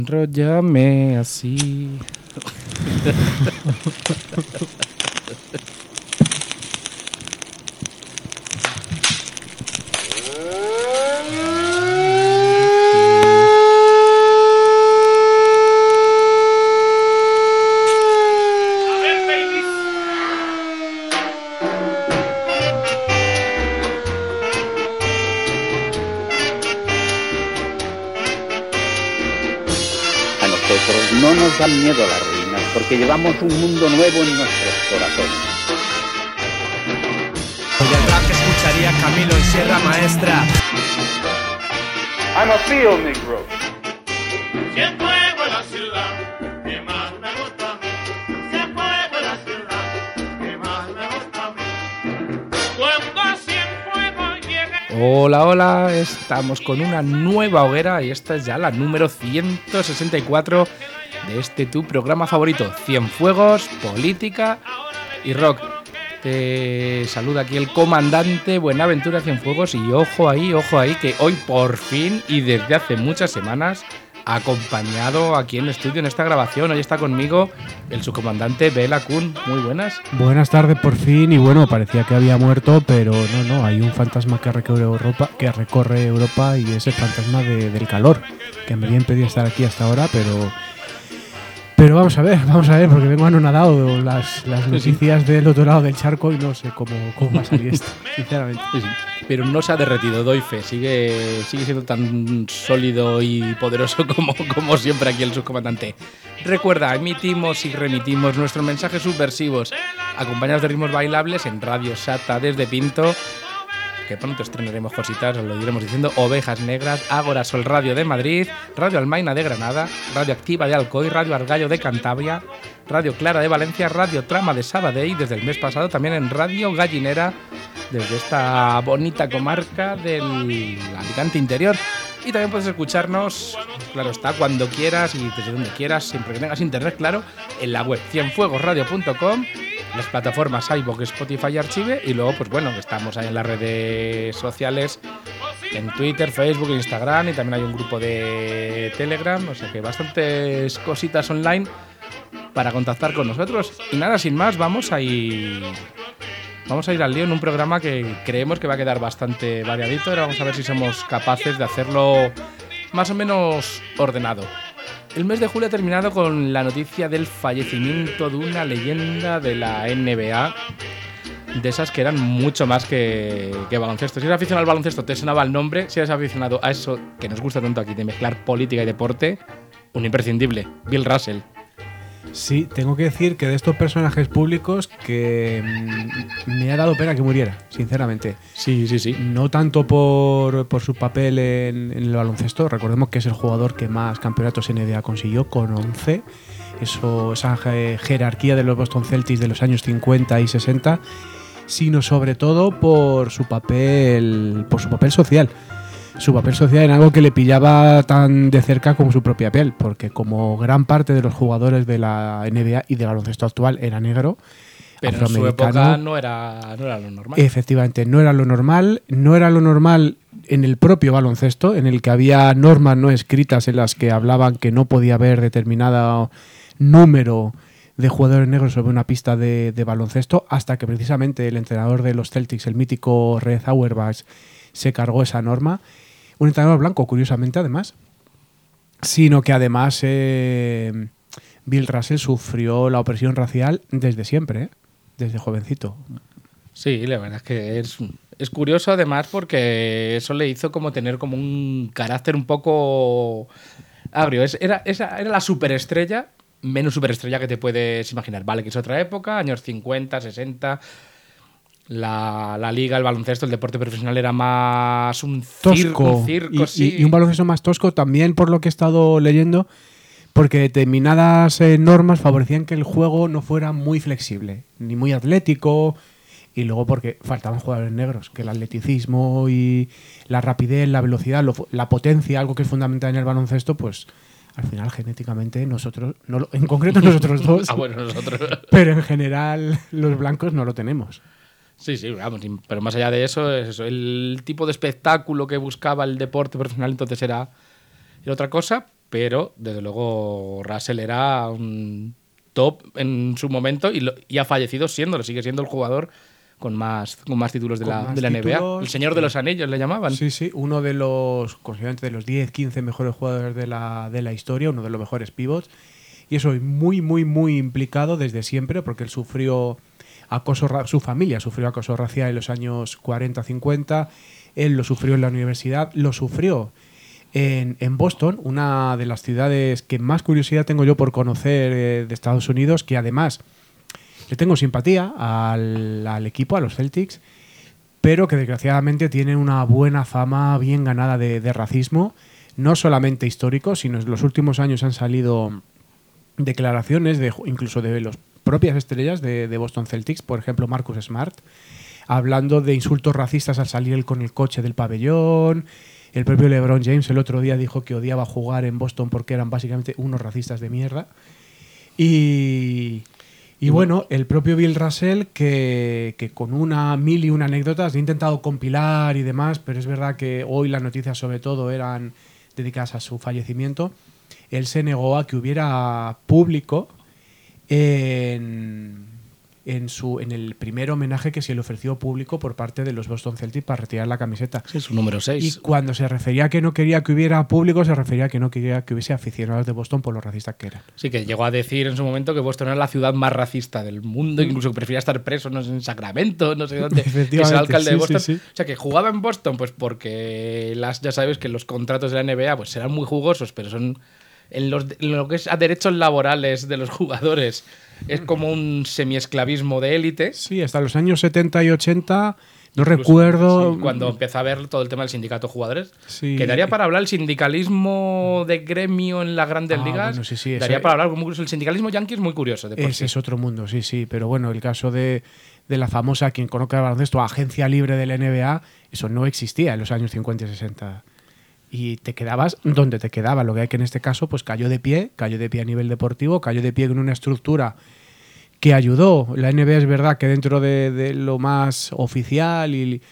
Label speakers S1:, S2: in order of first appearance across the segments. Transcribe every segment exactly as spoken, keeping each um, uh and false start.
S1: Enróllame así.
S2: No nos dan miedo las ruinas, porque llevamos un mundo nuevo en nuestros corazones.
S3: Del rap que escucharía Camilo en Sierra Maestra.
S4: I'm a field negro.
S5: Si el fuego en la ciudad, que más me gusta a mí. Si el fuego en la ciudad, que más me gusta a mí. Cuando si el fuego llegue.
S1: Hola, hola, estamos con una nueva hoguera y esta es ya la número ciento sesenta y cuatro de este tu programa favorito, Cienfuegos, Política y Rock. Te saluda aquí el comandante Buenaventura Cienfuegos y ojo ahí, ojo ahí, que hoy por fin y desde hace muchas semanas acompañado aquí en el estudio en esta grabación. Hoy está conmigo el subcomandante Bela Kun. Muy buenas.
S6: Buenas tardes por fin y bueno, parecía que había muerto, pero no, no, hay un fantasma que recorre Europa, que recorre Europa y es el fantasma de, del calor, que me había impedido estar aquí hasta ahora, pero... Pero vamos a ver, vamos a ver, porque vengo anonadado las, las noticias del otro lado del charco y no sé cómo, cómo va a salir esto, sinceramente.
S1: Sí, sí. Pero no se ha derretido, doy fe, sigue, sigue siendo tan sólido y poderoso como, como siempre aquí el subcomandante. Recuerda, emitimos y remitimos nuestros mensajes subversivos, acompañados de ritmos bailables en Radio Sata desde Pinto, que pronto estrenaremos cositas, os lo iremos diciendo, Ovejas Negras, Ágora Sol Radio de Madrid, Radio Almaina de Granada, Radio Activa de Alcoy, Radio Argallo de Cantabria, Radio Clara de Valencia, Radio Trama de Sabadell, desde el mes pasado también en Radio Gallinera, desde esta bonita comarca del Alicante Interior. Y también puedes escucharnos, claro está, cuando quieras y desde donde quieras, siempre que tengas internet, claro, en la web cienfuegos radio punto com, las plataformas iVoox, Spotify y Archive, y luego, pues bueno, estamos ahí en las redes sociales, en Twitter, Facebook, Instagram, y también hay un grupo de Telegram, o sea que bastantes cositas online para contactar con nosotros. Y nada, sin más, vamos a ir... Vamos a ir al lío en un programa que creemos que va a quedar bastante variadito. Ahora vamos a ver si somos capaces de hacerlo más o menos ordenado. El mes de julio ha terminado con la noticia del fallecimiento de una leyenda de la N B A, de esas que eran mucho más que, que baloncesto. Si eres aficionado al baloncesto te sonaba el nombre, si eres aficionado a eso que nos gusta tanto aquí de mezclar política y deporte, un imprescindible, Bill Russell.
S6: Sí, tengo que decir que de estos personajes públicos que mmm, me ha dado pena que muriera, sinceramente.
S1: Sí, sí, sí.
S6: No tanto por, por su papel en, en el baloncesto, recordemos que es el jugador que más campeonatos N B A consiguió, con once. Eso, esa jerarquía de los Boston Celtics de los años cincuenta y sesenta, sino sobre todo por su papel, por su papel social. Su papel social en algo que le pillaba tan de cerca como su propia piel, porque como gran parte de los jugadores de la N B A y del baloncesto actual era negro,
S1: pero en su época no era, no era lo normal.
S6: Efectivamente, no era lo normal, no era lo normal en el propio baloncesto, en el que había normas no escritas en las que hablaban que no podía haber determinado número de jugadores negros sobre una pista de, de baloncesto, hasta que precisamente el entrenador de los Celtics, el mítico Red Auerbach, se cargó esa norma. Un entrenador blanco, curiosamente, además. Sino que además eh, Bill Russell sufrió la opresión racial desde siempre, ¿eh? Desde jovencito.
S1: Sí, la verdad es que es, es curioso además porque eso le hizo como tener como un carácter un poco agrio. Es, era, esa, era la superestrella, menos superestrella que te puedes imaginar. Vale, que es otra época, años cincuenta, sesenta... La, la liga, el baloncesto, el deporte profesional era más un
S6: tosco,
S1: circo, un circo
S6: y,
S1: sí.
S6: y un baloncesto más tosco también, por lo que he estado leyendo, porque determinadas eh, normas favorecían que el juego no fuera muy flexible, ni muy atlético, y luego porque faltaban jugadores negros, que el atleticismo y la rapidez, la velocidad, lo, la potencia, algo que es fundamental en el baloncesto, pues al final genéticamente nosotros, no lo, en concreto nosotros dos,
S1: ah, bueno, nosotros.
S6: Pero en general los blancos no lo tenemos.
S1: Sí, sí, vamos, pero más allá de eso, es eso, el tipo de espectáculo que buscaba el deporte profesional entonces era, era otra cosa, pero desde luego Russell era un top en su momento y, lo, y ha fallecido siéndolo, sigue siendo el jugador con más, con más títulos de la, de la N B A. Títulos, el señor de los anillos le llamaban.
S6: Sí, sí, uno de los, considerablemente de los diez, quince mejores jugadores de la, de la historia, uno de los mejores pivots. Y eso, muy, muy, muy implicado desde siempre, porque él sufrió acoso, su familia sufrió acoso racial en los años cuarenta, cincuenta, él lo sufrió en la universidad, lo sufrió en, en Boston, una de las ciudades que más curiosidad tengo yo por conocer eh, de Estados Unidos, que además le tengo simpatía al, al equipo, a los Celtics, pero que desgraciadamente tienen una buena fama bien ganada de, de racismo, no solamente histórico, sino en los últimos años han salido declaraciones de, incluso de las propias estrellas de, de Boston Celtics, por ejemplo Marcus Smart, hablando de insultos racistas al salir con el coche del pabellón. El propio LeBron James el otro día dijo que odiaba jugar en Boston porque eran básicamente unos racistas de mierda. Y, y bueno, el propio Bill Russell, que, que con una mil y una anécdotas he intentado compilar y demás, pero es verdad que hoy las noticias sobre todo eran dedicadas a su fallecimiento. Él se negó a que hubiera público en, en, su, en el primer homenaje que se le ofreció público por parte de los Boston Celtics para retirar la camiseta.
S1: Sí, su número seis.
S6: Y cuando se refería a que no quería que hubiera público, se refería a que no quería que hubiese aficionados de Boston por lo racistas que eran.
S1: Sí, que llegó a decir en su momento que Boston era la ciudad más racista del mundo, incluso que prefería estar preso no sé, en Sacramento, no sé dónde, que es el alcalde
S6: sí,
S1: de Boston.
S6: Sí, sí.
S1: O sea, que jugaba en Boston pues porque las, ya sabes que los contratos de la N B A pues serán muy jugosos, pero son... En, los, en lo que es a derechos laborales de los jugadores es como un semiesclavismo de élite.
S6: Sí, hasta los años setenta y ochenta, no
S1: Incluso,
S6: recuerdo...
S1: Sí, cuando empezó a ver todo el tema del sindicato de jugadores.
S6: Sí.
S1: Quedaría para hablar el sindicalismo de gremio en las grandes
S6: ah,
S1: ligas.
S6: Bueno, sí, sí,
S1: daría
S6: ese,
S1: para hablar muy curioso. El sindicalismo yankee es muy curioso. De por
S6: ese
S1: sí.
S6: es otro mundo, sí, sí. Pero bueno, el caso de, de la famosa, quien conozca el baloncesto, agencia libre de la N B A, eso no existía en los años cincuenta y sesenta. Y te quedabas donde te quedaba. Lo que hay que en este caso, pues cayó de pie, cayó de pie a nivel deportivo, cayó de pie con una estructura que ayudó. La N B A es verdad que dentro de, de lo más oficial y,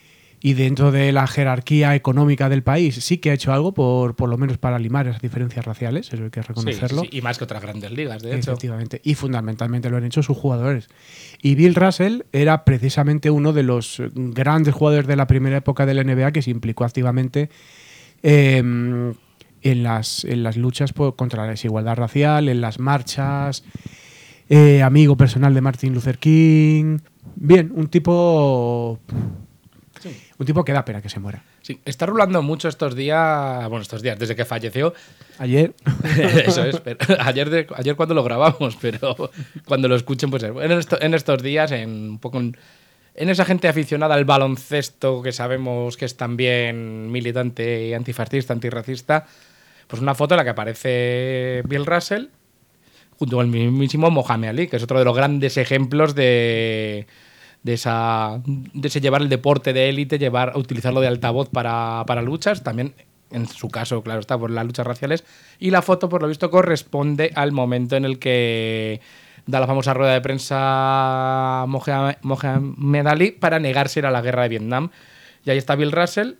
S6: y dentro de la jerarquía económica del país sí que ha hecho algo, por, por lo menos para limar esas diferencias raciales, eso hay que reconocerlo.
S1: Sí, sí, sí. Y más que otras grandes ligas, de hecho.
S6: Efectivamente. Y fundamentalmente lo han hecho sus jugadores. Y Bill Russell era precisamente uno de los grandes jugadores de la primera época de la N B A que se implicó activamente Eh, en, las, en las luchas por, contra la desigualdad racial, en las marchas, eh, amigo personal de Martin Luther King. Bien, un tipo sí. un tipo que da pena que se muera.
S1: Sí, está rulando mucho estos días, bueno, estos días, desde que falleció.
S6: Ayer.
S1: Eso es, pero, ayer, de, ayer cuando lo grabamos, pero cuando lo escuchen, pues en, esto, en estos días, en un poco... En, En esa gente aficionada al baloncesto que sabemos que es también militante antifascista, antirracista, pues una foto en la que aparece Bill Russell junto al mismísimo Mohamed Ali, que es otro de los grandes ejemplos de, de, esa, de ese llevar el deporte de élite, llevar, utilizarlo de altavoz para, para luchas, también en su caso, claro está, por las luchas raciales, y la foto, por lo visto, corresponde al momento en el que da la famosa rueda de prensa Mohamed Ali para negarse a ir a la guerra de Vietnam. Y ahí está Bill Russell,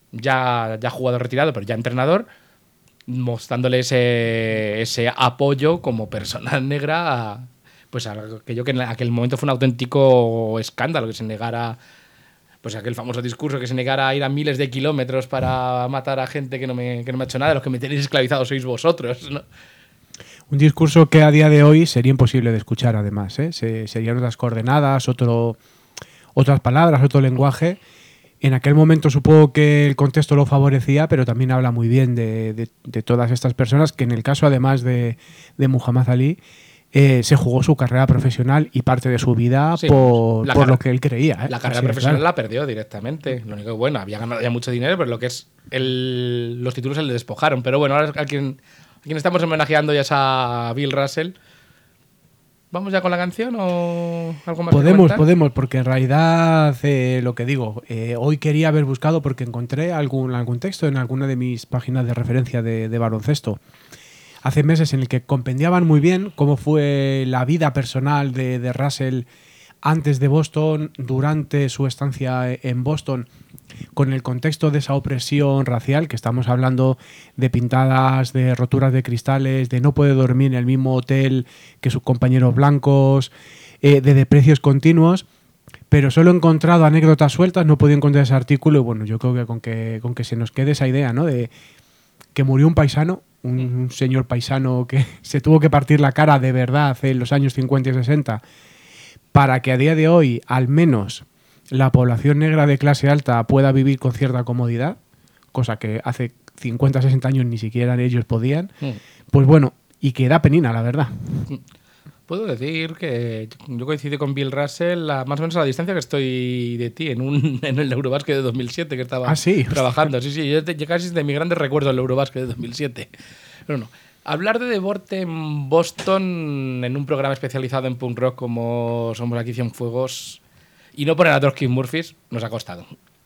S1: ya, ya jugador retirado, pero ya entrenador, mostrándole ese, ese apoyo como persona negra a, pues a aquello que en aquel momento fue un auténtico escándalo, que se negara, pues aquel famoso discurso, que se negara a ir a miles de kilómetros para matar a gente que no me, que no me ha hecho nada, los que me tenéis esclavizados sois vosotros, ¿no?
S6: Un discurso que a día de hoy sería imposible de escuchar, además, ¿eh? Se, serían otras coordenadas, otro, otras palabras, otro lenguaje. En aquel momento supongo que el contexto lo favorecía, pero también habla muy bien de, de, de todas estas personas que en el caso, además de, de Muhammad Ali, eh, se jugó su carrera profesional y parte de su vida sí, por, por lo que él creía. ¿eh?
S1: La carrera Así profesional claro. la perdió directamente. Lo único que, bueno, había ganado ya mucho dinero, pero lo que es el, los títulos se le despojaron. Pero bueno, ahora a quien... ¿A quién estamos homenajeando ya es a Bill Russell? ¿Vamos ya con la canción o algo más?
S6: Podemos, podemos, porque en realidad eh, lo que digo, eh, hoy quería haber buscado porque encontré algún, algún texto en alguna de mis páginas de referencia de, de baloncesto hace meses en el que compendiaban muy bien cómo fue la vida personal de, de Russell antes de Boston, durante su estancia en Boston, con el contexto de esa opresión racial, que estamos hablando de pintadas, de roturas de cristales, de no poder dormir en el mismo hotel que sus compañeros blancos, eh, de deprecios continuos, pero solo he encontrado anécdotas sueltas, no he podido encontrar ese artículo y bueno, yo creo que con que, con que se nos quede esa idea, ¿no? De que murió un paisano, un señor paisano que se tuvo que partir la cara de verdad en los años cincuenta y sesenta, para que a día de hoy, al menos, la población negra de clase alta pueda vivir con cierta comodidad, cosa que hace cincuenta, sesenta años ni siquiera ellos podían, mm. pues bueno, y que da penina, la verdad.
S1: Puedo decir que yo coincidí con Bill Russell a más o menos a la distancia que estoy de ti, en un en el Eurobasket de dos mil siete que estaba
S6: ¿Ah, sí?
S1: trabajando. Sí, sí, yo, te, yo casi de mis grandes recuerdos del Eurobasket de dos mil siete. Pero no. Hablar de deporte en Boston en un programa especializado en punk rock como somos aquí Cienfuegos y no poner a Dropkick Murphys nos ha costado.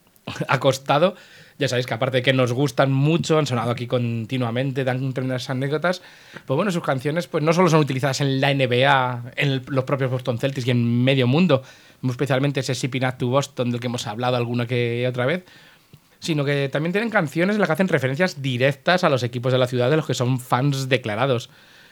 S1: ha costado. Ya sabéis que aparte de que nos gustan mucho, han sonado aquí continuamente, dan tremendas anécdotas, pues bueno, sus canciones pues no solo son utilizadas en la N B A, en el, los propios Boston Celtics y en medio mundo, especialmente ese Shipping Up to Boston del que hemos hablado alguna que otra vez, sino que también tienen canciones en las que hacen referencias directas a los equipos de la ciudad de los que son fans declarados.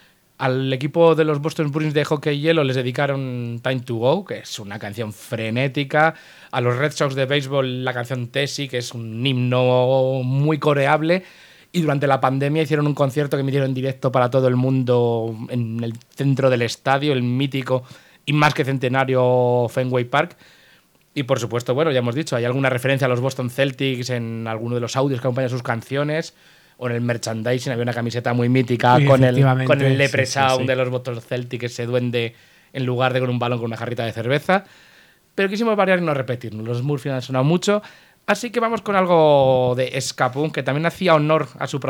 S1: Al equipo de los Boston Bruins de hockey hielo les dedicaron Time to Go, que es una canción frenética. A los Red Sox de béisbol la canción Tessie, que es un himno muy coreable. Y durante la pandemia hicieron un concierto que emitieron en directo para todo el mundo en el centro del estadio, el mítico y más que centenario Fenway Park. Y por supuesto, bueno, ya hemos dicho, hay alguna referencia a los Boston Celtics en alguno de los audios que acompañan sus canciones. O en el merchandising había una camiseta muy mítica
S6: sí,
S1: con, el, con el Leprechaun
S6: sí, sí, sí.
S1: de los Boston Celtics, ese duende en lugar de con un balón con una jarrita de cerveza. Pero quisimos variar y no repetirnos. Los Murphy han sonado mucho. Así que vamos con algo de ska punk, que también hacía honor a su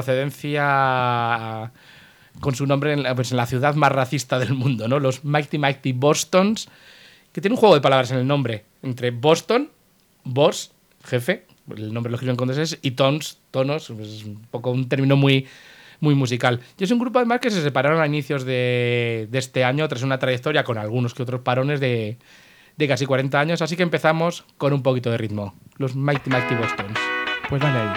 S1: procedencia con su nombre en la, pues en la ciudad más racista del mundo, ¿no? Los Mighty Mighty Bostons, que tiene un juego de palabras en el nombre. Entre Boston, boss, jefe, el nombre lo escriben con dos S, y tons, tonos, pues es un poco un término muy, muy musical. Y es un grupo además que se separaron a inicios de, de este año tras una trayectoria con algunos que otros parones de, de casi cuarenta años, así que empezamos con un poquito de ritmo. Los Mighty Mighty Bostons.
S6: Pues dale ahí.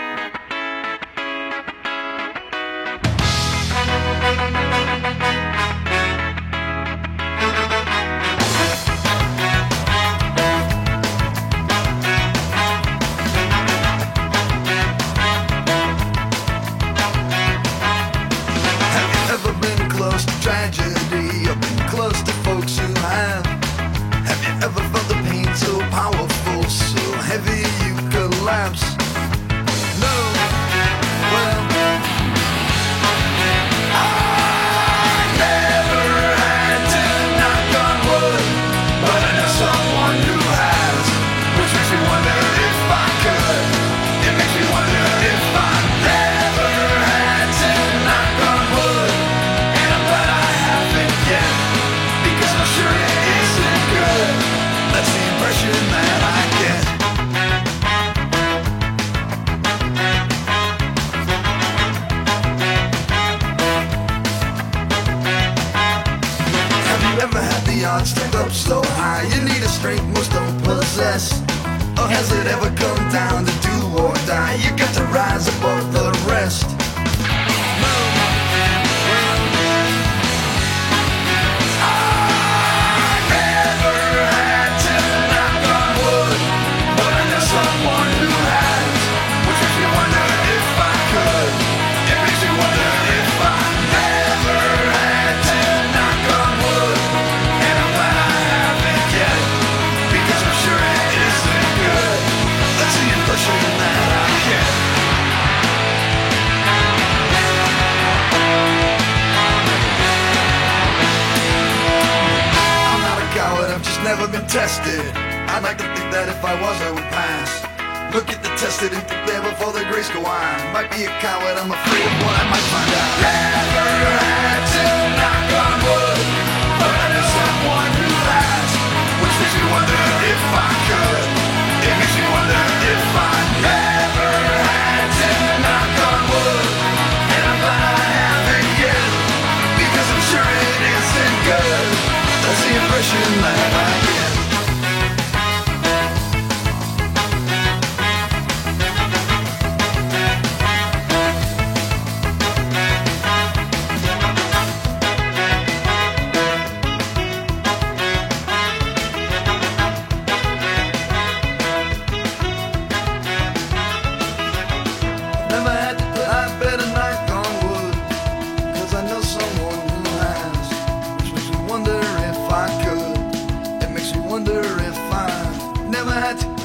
S7: Tested. I'd like to think that if I was, I would pass. Look at the tested and prepare before the grace go on. Might be a coward, I'm afraid of what I might find out. Never had to knock on wood, but I know someone who has. Which makes me wonder if I could. It makes me wonder if I never had to knock on wood, and I'm glad I haven't yet, because I'm sure it isn't good. That's the impression that I get.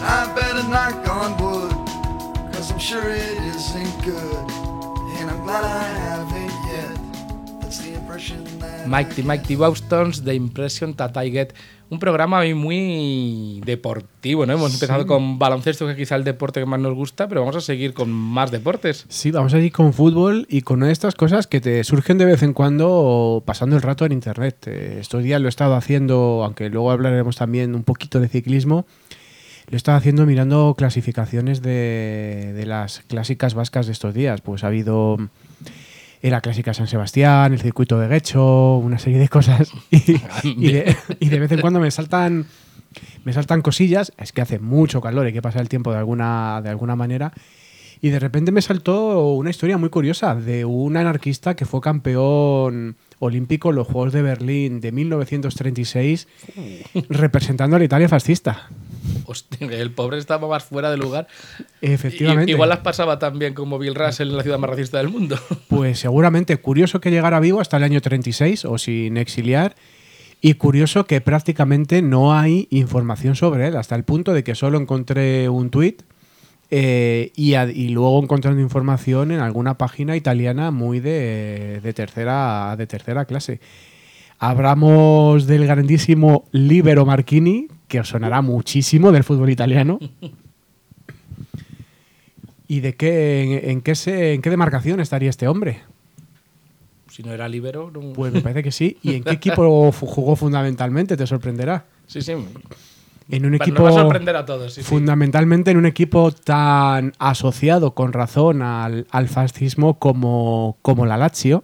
S7: I better knock on wood, cause I'm sure it isn't good, and I'm glad I haven't yet. That's the impression that
S1: Mighty Mighty Boston's The Impression That I Get. Un programa hoy muy deportivo, ¿no? Hemos empezado
S6: Sí.
S1: con baloncesto, que quizá el deporte que más nos gusta, pero vamos a seguir con más deportes.
S6: Sí, vamos a ir con fútbol y con una de estas cosas que te surgen de vez en cuando pasando el rato en internet. Eh, Estos días lo he estado haciendo, aunque luego hablaremos también un poquito de ciclismo, lo he estado haciendo mirando clasificaciones de, de las clásicas vascas de estos días. Pues ha habido eh, la clásica San Sebastián, el circuito de Guecho, una serie de cosas y, y, de, y de vez en cuando me saltan me saltan cosillas. Es que hace mucho calor, hay que pasar el tiempo de alguna, de alguna manera. Y de repente me saltó una historia muy curiosa de un anarquista que fue campeón olímpico en los Juegos de Berlín de mil novecientos treinta y seis, representando a la Italia fascista.
S1: Hostia, el pobre estaba más fuera de lugar.
S6: Efectivamente.
S1: I- igual las pasaba tan bien como Bill Russell en la ciudad más racista del mundo.
S6: Pues seguramente curioso que llegara vivo hasta el año treinta y seis o sin exiliar. Y curioso que prácticamente no hay información sobre él, hasta el punto de que solo encontré un tuit eh, y, a- y luego encontrando información en alguna página italiana muy de, de, tercera, de tercera clase. Hablamos del grandísimo Libero Marchini, que os sonará muchísimo del fútbol italiano. ¿Y de qué, en, en qué se, en qué demarcación estaría este hombre?
S1: Si no era libero, no...
S6: Pues me parece que sí. ¿Y en qué equipo fu- jugó fundamentalmente? Te sorprenderá.
S1: Sí, sí.
S6: En un
S1: Nos
S6: equipo
S1: va a sorprender a todos. Sí, sí.
S6: fundamentalmente en un equipo tan asociado con razón al, al fascismo como, como la Lazio.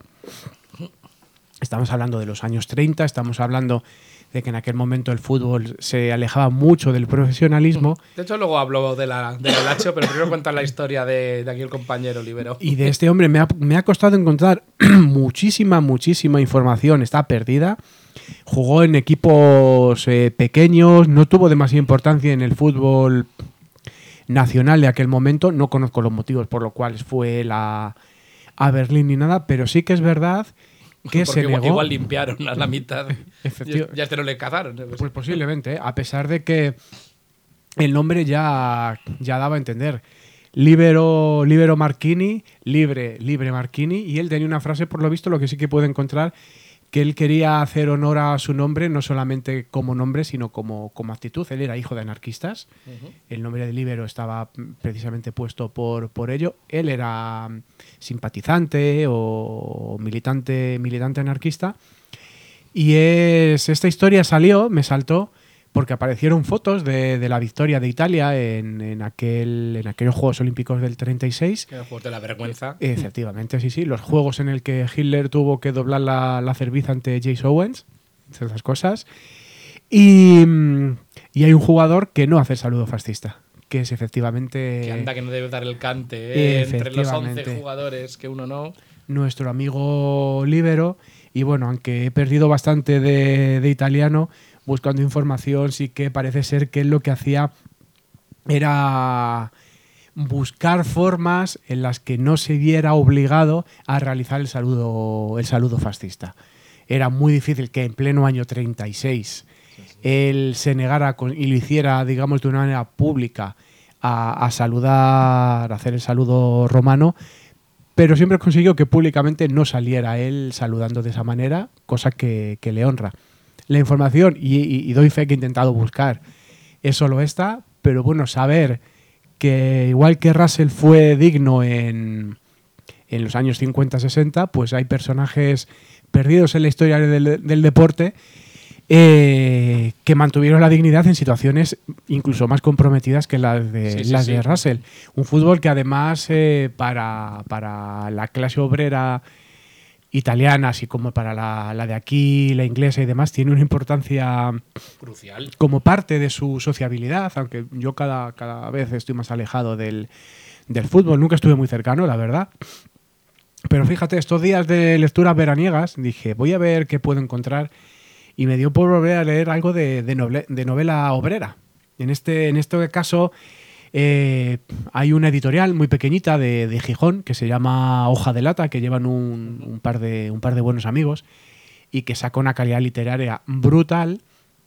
S6: Estamos hablando de los años treinta, estamos hablando de que en aquel momento el fútbol se alejaba mucho del profesionalismo.
S1: De hecho, luego hablo de la, de la Lazio, pero primero cuentan la historia de, de aquí el compañero Libero.
S6: Y de este hombre me ha, me ha costado encontrar muchísima, muchísima información. Está perdida. Jugó en equipos eh, pequeños, no tuvo demasiada importancia en el fútbol nacional de aquel momento. No conozco los motivos por los cuales fue la, a Berlín ni nada, pero sí que es verdad que
S1: Porque
S6: se
S1: igual,
S6: negó.
S1: igual limpiaron a la mitad.
S6: Efectivo-
S1: Ya, ya este no le cazaron. ¿eh?
S6: Pues posiblemente, ¿eh? A pesar de que el nombre ya, ya daba a entender. Libero, Libero Marchini, libre, libre Marchini, y él tenía una frase, por lo visto, lo que sí que puede encontrar, que él quería hacer honor a su nombre, no solamente como nombre, sino como, como actitud. Él era hijo de anarquistas. Uh-huh. El nombre de Libero estaba precisamente puesto por, por ello. Él era simpatizante o militante, militante anarquista. Y es, esta historia salió, me saltó, porque aparecieron fotos de, de la victoria de Italia en, en, aquel, en aquellos Juegos Olímpicos del treinta y seis.
S1: Que era el juego de la vergüenza.
S6: Efectivamente, sí, sí. Los juegos en el que Hitler tuvo que doblar la, la cerviz ante Jace Owens, esas cosas. Y, y hay un jugador que no hace el saludo fascista, que es efectivamente...
S1: Que anda que no debe dar el cante ¿eh? Entre los once jugadores, que uno no...
S6: Nuestro amigo Libero. Y bueno, aunque he perdido bastante de, de italiano, buscando información, sí que parece ser que él lo que hacía era buscar formas en las que no se viera obligado a realizar el saludo, el saludo fascista. Era muy difícil que en pleno año treinta y seis sí, sí. él se negara con, y lo hiciera, digamos, de una manera pública a, a saludar, a hacer el saludo romano, pero siempre consiguió que públicamente no saliera él saludando de esa manera, cosa que, que le honra. La información, y, y, y doy fe que he intentado buscar, es solo esta, pero bueno, saber que igual que Russell fue digno en, en los años cincuenta sesenta, pues hay personajes perdidos en la historia del, del deporte eh, que mantuvieron la dignidad en situaciones incluso más comprometidas que las de,
S1: sí, sí,
S6: las
S1: sí.
S6: de Russell. Un fútbol que además eh, para, para la clase obrera italiana, así como para la, la de aquí, la inglesa y demás, tiene una importancia
S1: crucial
S6: como parte de su sociabilidad, aunque yo cada, cada vez estoy más alejado del, del fútbol. Nunca estuve muy cercano, la verdad. Pero fíjate, estos días de lecturas veraniegas dije, voy a ver qué puedo encontrar, y me dio por volver a leer algo de, de, noble, de novela obrera. En este, en este caso eh, hay una editorial muy pequeñita de, de Gijón que se llama Hoja de Lata, que llevan un, un, par de, un par de buenos amigos y que saca una calidad literaria brutal,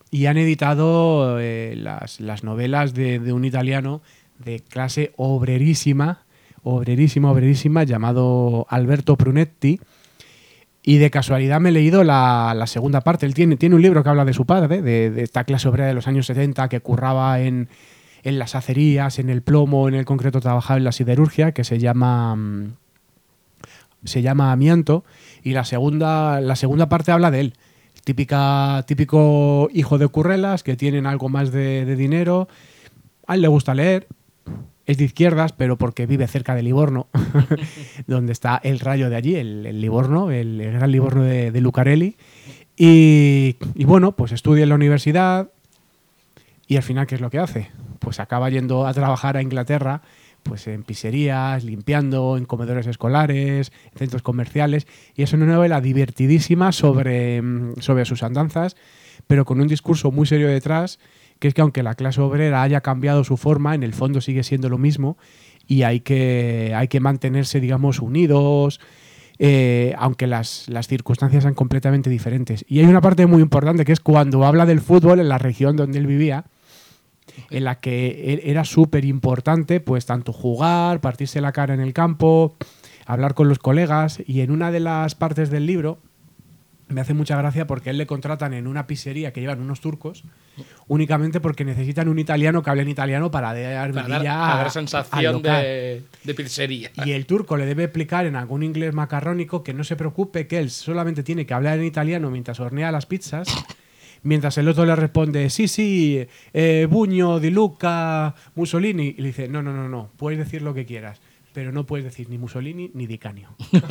S6: y han editado eh, las, las novelas de, de un italiano de clase obrerísima, obrerísima, obrerísima, llamado Alberto Prunetti. Y de casualidad me he leído la, la segunda parte. Él tiene, tiene un libro que habla de su padre, de, de esta clase obrera de los años setenta que curraba en, en las acerías, en el plomo, en el concreto trabajaba en la siderurgia, que se llama, se llama Amianto. Y la segunda, la segunda parte habla de él. Típica, típico hijo de currelas que tienen algo más de, de dinero. A él le gusta leer. Es de izquierdas, pero porque vive cerca de Livorno, donde está el Rayo de allí, el, el Livorno, el, el gran Livorno de, de Lucarelli. Y, y bueno, pues estudia en la universidad y al final, ¿qué es lo que hace? Pues acaba yendo a trabajar a Inglaterra, pues en pizzerías, limpiando, en comedores escolares, en centros comerciales. Y es una novela divertidísima sobre, sobre sus andanzas, pero con un discurso muy serio detrás, que es que aunque la clase obrera haya cambiado su forma, en el fondo sigue siendo lo mismo y hay que, hay que mantenerse, digamos, unidos, eh, aunque las, las circunstancias sean completamente diferentes. Y hay una parte muy importante que es cuando habla del fútbol en la región donde él vivía, en la que era súper importante pues tanto jugar, partirse la cara en el campo, hablar con los colegas. Y en una de las partes del libro me hace mucha gracia porque a él le contratan en una pizzería que llevan unos turcos únicamente porque necesitan un italiano que hable en italiano para dar
S1: Para dar,
S6: vidilla
S1: para dar
S6: a-
S1: sensación
S6: al local.
S1: de, de pizzería.
S6: Y el turco le debe explicar en algún inglés macarrónico que no se preocupe, que él solamente tiene que hablar en italiano mientras hornea las pizzas, mientras el otro le responde, sí, sí, eh, Buño, Di Luca, Mussolini. Y le dice, no, no, no, no, puedes decir lo que quieras, pero no puedes decir ni Mussolini ni Di Canio.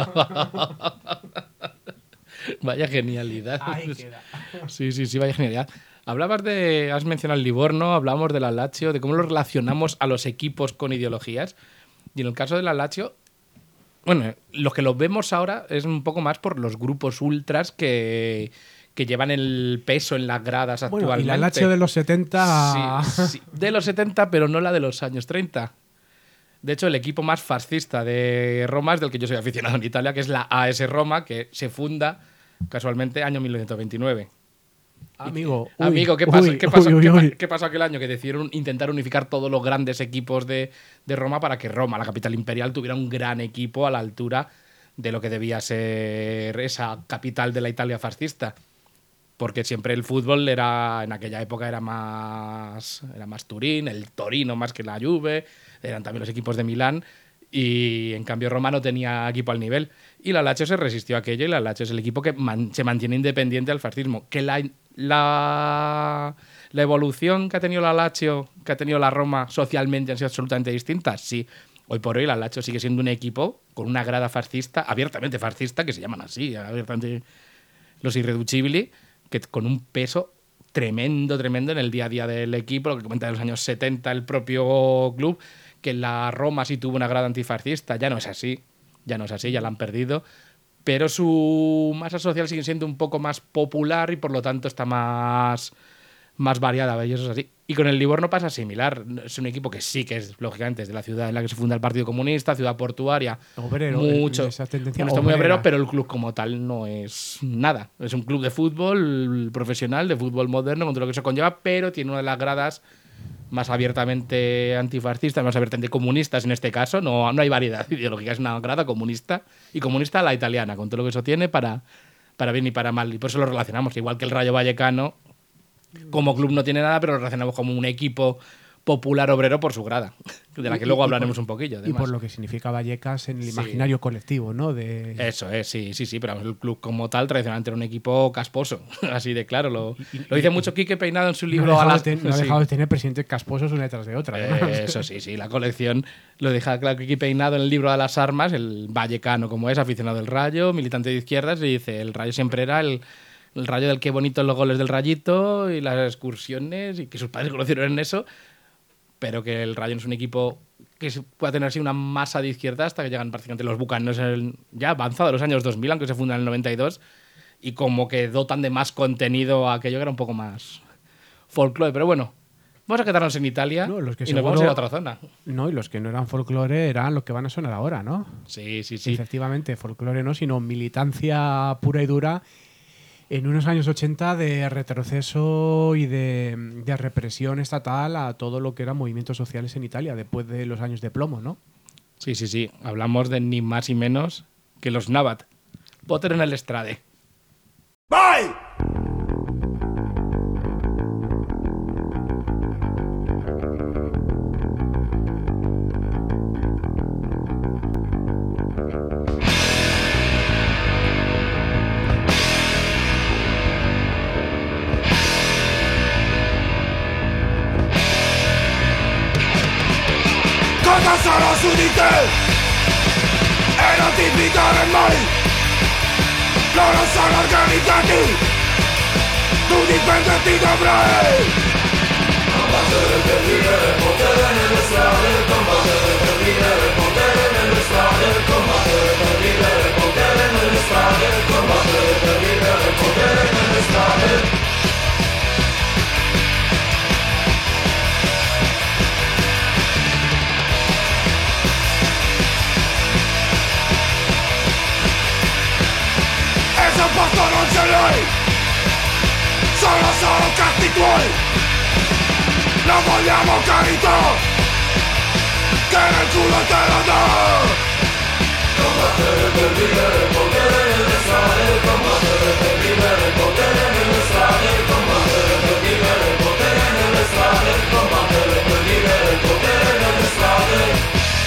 S1: Vaya genialidad.
S6: Ahí queda.
S1: Sí, sí, sí, vaya genialidad. Hablabas de, has mencionado el Livorno, hablamos del Lazio, de cómo lo relacionamos a los equipos con ideologías. Y en el caso del Lazio, bueno, lo que lo vemos ahora es un poco más por los grupos ultras que, que llevan el peso en las gradas
S6: Bueno,
S1: actualmente.
S6: y la Lazio de los setenta...
S1: Sí, sí, de los setenta, pero no la de los años treinta. De hecho, el equipo más fascista de Roma es del que yo soy aficionado en Italia, que es la A S Roma, que se funda casualmente año mil novecientos veintinueve.
S6: Amigo, uy,
S1: Amigo, ¿qué pasó,
S6: uy,
S1: ¿qué, pasó,
S6: uy, uy,
S1: qué pa-
S6: uy.
S1: qué pasó aquel año? Que decidieron intentar unificar todos los grandes equipos de, de Roma para que Roma, la capital imperial, tuviera un gran equipo a la altura de lo que debía ser esa capital de la Italia fascista. Porque siempre el fútbol era, en aquella época era más, era más Turín, el Torino más que la Juve, eran también los equipos de Milán, y en cambio Roma no tenía equipo al nivel. Y la Lazio se resistió a aquello, y la Lazio es el equipo que man- se mantiene independiente al fascismo. Que la, la, la evolución que ha tenido la Lazio, que ha tenido la Roma socialmente han sido absolutamente distintas, sí. Hoy por hoy la Lazio sigue siendo un equipo con una grada fascista, abiertamente fascista, que se llaman así, abiertamente los irreducibili, que con un peso tremendo, tremendo en el día a día del equipo, lo que comenta de los años setenta el propio club, que la Roma sí tuvo una grada antifascista, ya no es así, ya no es así, ya la han perdido, pero su masa social sigue siendo un poco más popular y por lo tanto está más, más variada, y eso es así. Y con el Livorno pasa similar, es un equipo que sí que es, lógicamente, es de la ciudad en la que se funda el Partido Comunista, ciudad portuaria,
S6: Obrero,
S1: mucho,
S6: de esa tendencia
S1: un estado muy
S6: obrera.
S1: obrero, pero el club como tal no es nada. Es un club de fútbol profesional, de fútbol moderno, con todo lo que eso conlleva, pero tiene una de las gradas más abiertamente antifascistas, más abiertamente comunistas en este caso. No, no hay variedad ideológica, es una grada comunista y comunista a la italiana, con todo lo que eso tiene para, para bien y para mal. Y por eso lo relacionamos, igual que el Rayo Vallecano, como club no tiene nada, pero lo relacionamos como un equipo popular obrero por su grada, de la que
S6: Y-
S1: luego
S6: y
S1: hablaremos
S6: por-
S1: un poquillo.
S6: Y
S1: Además.
S6: por lo que significa Vallecas en el
S1: Sí.
S6: imaginario colectivo, ¿no? De...
S1: Eso es, sí, sí, sí, pero el club como tal tradicionalmente era un equipo casposo, así de claro. Lo,
S6: Y- y-
S1: lo dice
S6: y-
S1: mucho Quique Peinado en su
S6: No ha
S1: libro.
S6: dejado,
S1: a
S6: de,
S1: las-
S6: ten- no ha
S1: sí.
S6: dejado de tener presidentes casposos una detrás de otra. además.
S1: Eh, Eso sí, sí, la colección lo deja claro Quique Peinado en el libro de las armas, el vallecano como es, aficionado del Rayo, militante de izquierdas, y dice, el Rayo siempre era el, el Rayo del qué bonitos los goles del Rayito y las excursiones, y que sus padres conocieron en eso, pero que el Rayo no es un equipo que se pueda tener así una masa de izquierda hasta que llegan prácticamente los bucaneros en el- ya avanzado los años dos mil, aunque se fundan en el noventa y dos, y como que dotan de más contenido a aquello que era un poco más folclore. Pero bueno, vamos a quedarnos en Italia
S6: No, los que
S1: y nos vamos a ir
S6: seguro-
S1: a otra zona.
S6: No, y los que no eran folclore eran los que van a sonar ahora, ¿no?
S1: Sí, sí, sí.
S6: Efectivamente, folclore no, sino militancia pura y dura en unos años ochenta de retroceso y de, de represión estatal a todo lo que eran movimientos sociales en Italia, después de los años de plomo, ¿no?
S1: Sí, sí, sí. Hablamos de ni más ni menos que los Nabat. Potter en el estrade.
S4: Bye! Cosa sarà su di te e non ti fidare mai. Loro sono organizzati, tu difenderti dovrai. Combattere per vivere, potere nelle strade. Combattere per vivere, potere nelle strade. Combattere per vivere, potere nelle strade. Combattere per vivere, potere nelle strade. Un posto non ce l'hai, sono solo cazzi tuoi. Non vogliamo carità, che nel culo te lo do. Combattere per vivere, potere nelle strade. Combattere per vivere, potere nelle strade. Combattere per vivere, potere nelle strade. Combattere per vivere, potere nelle strade.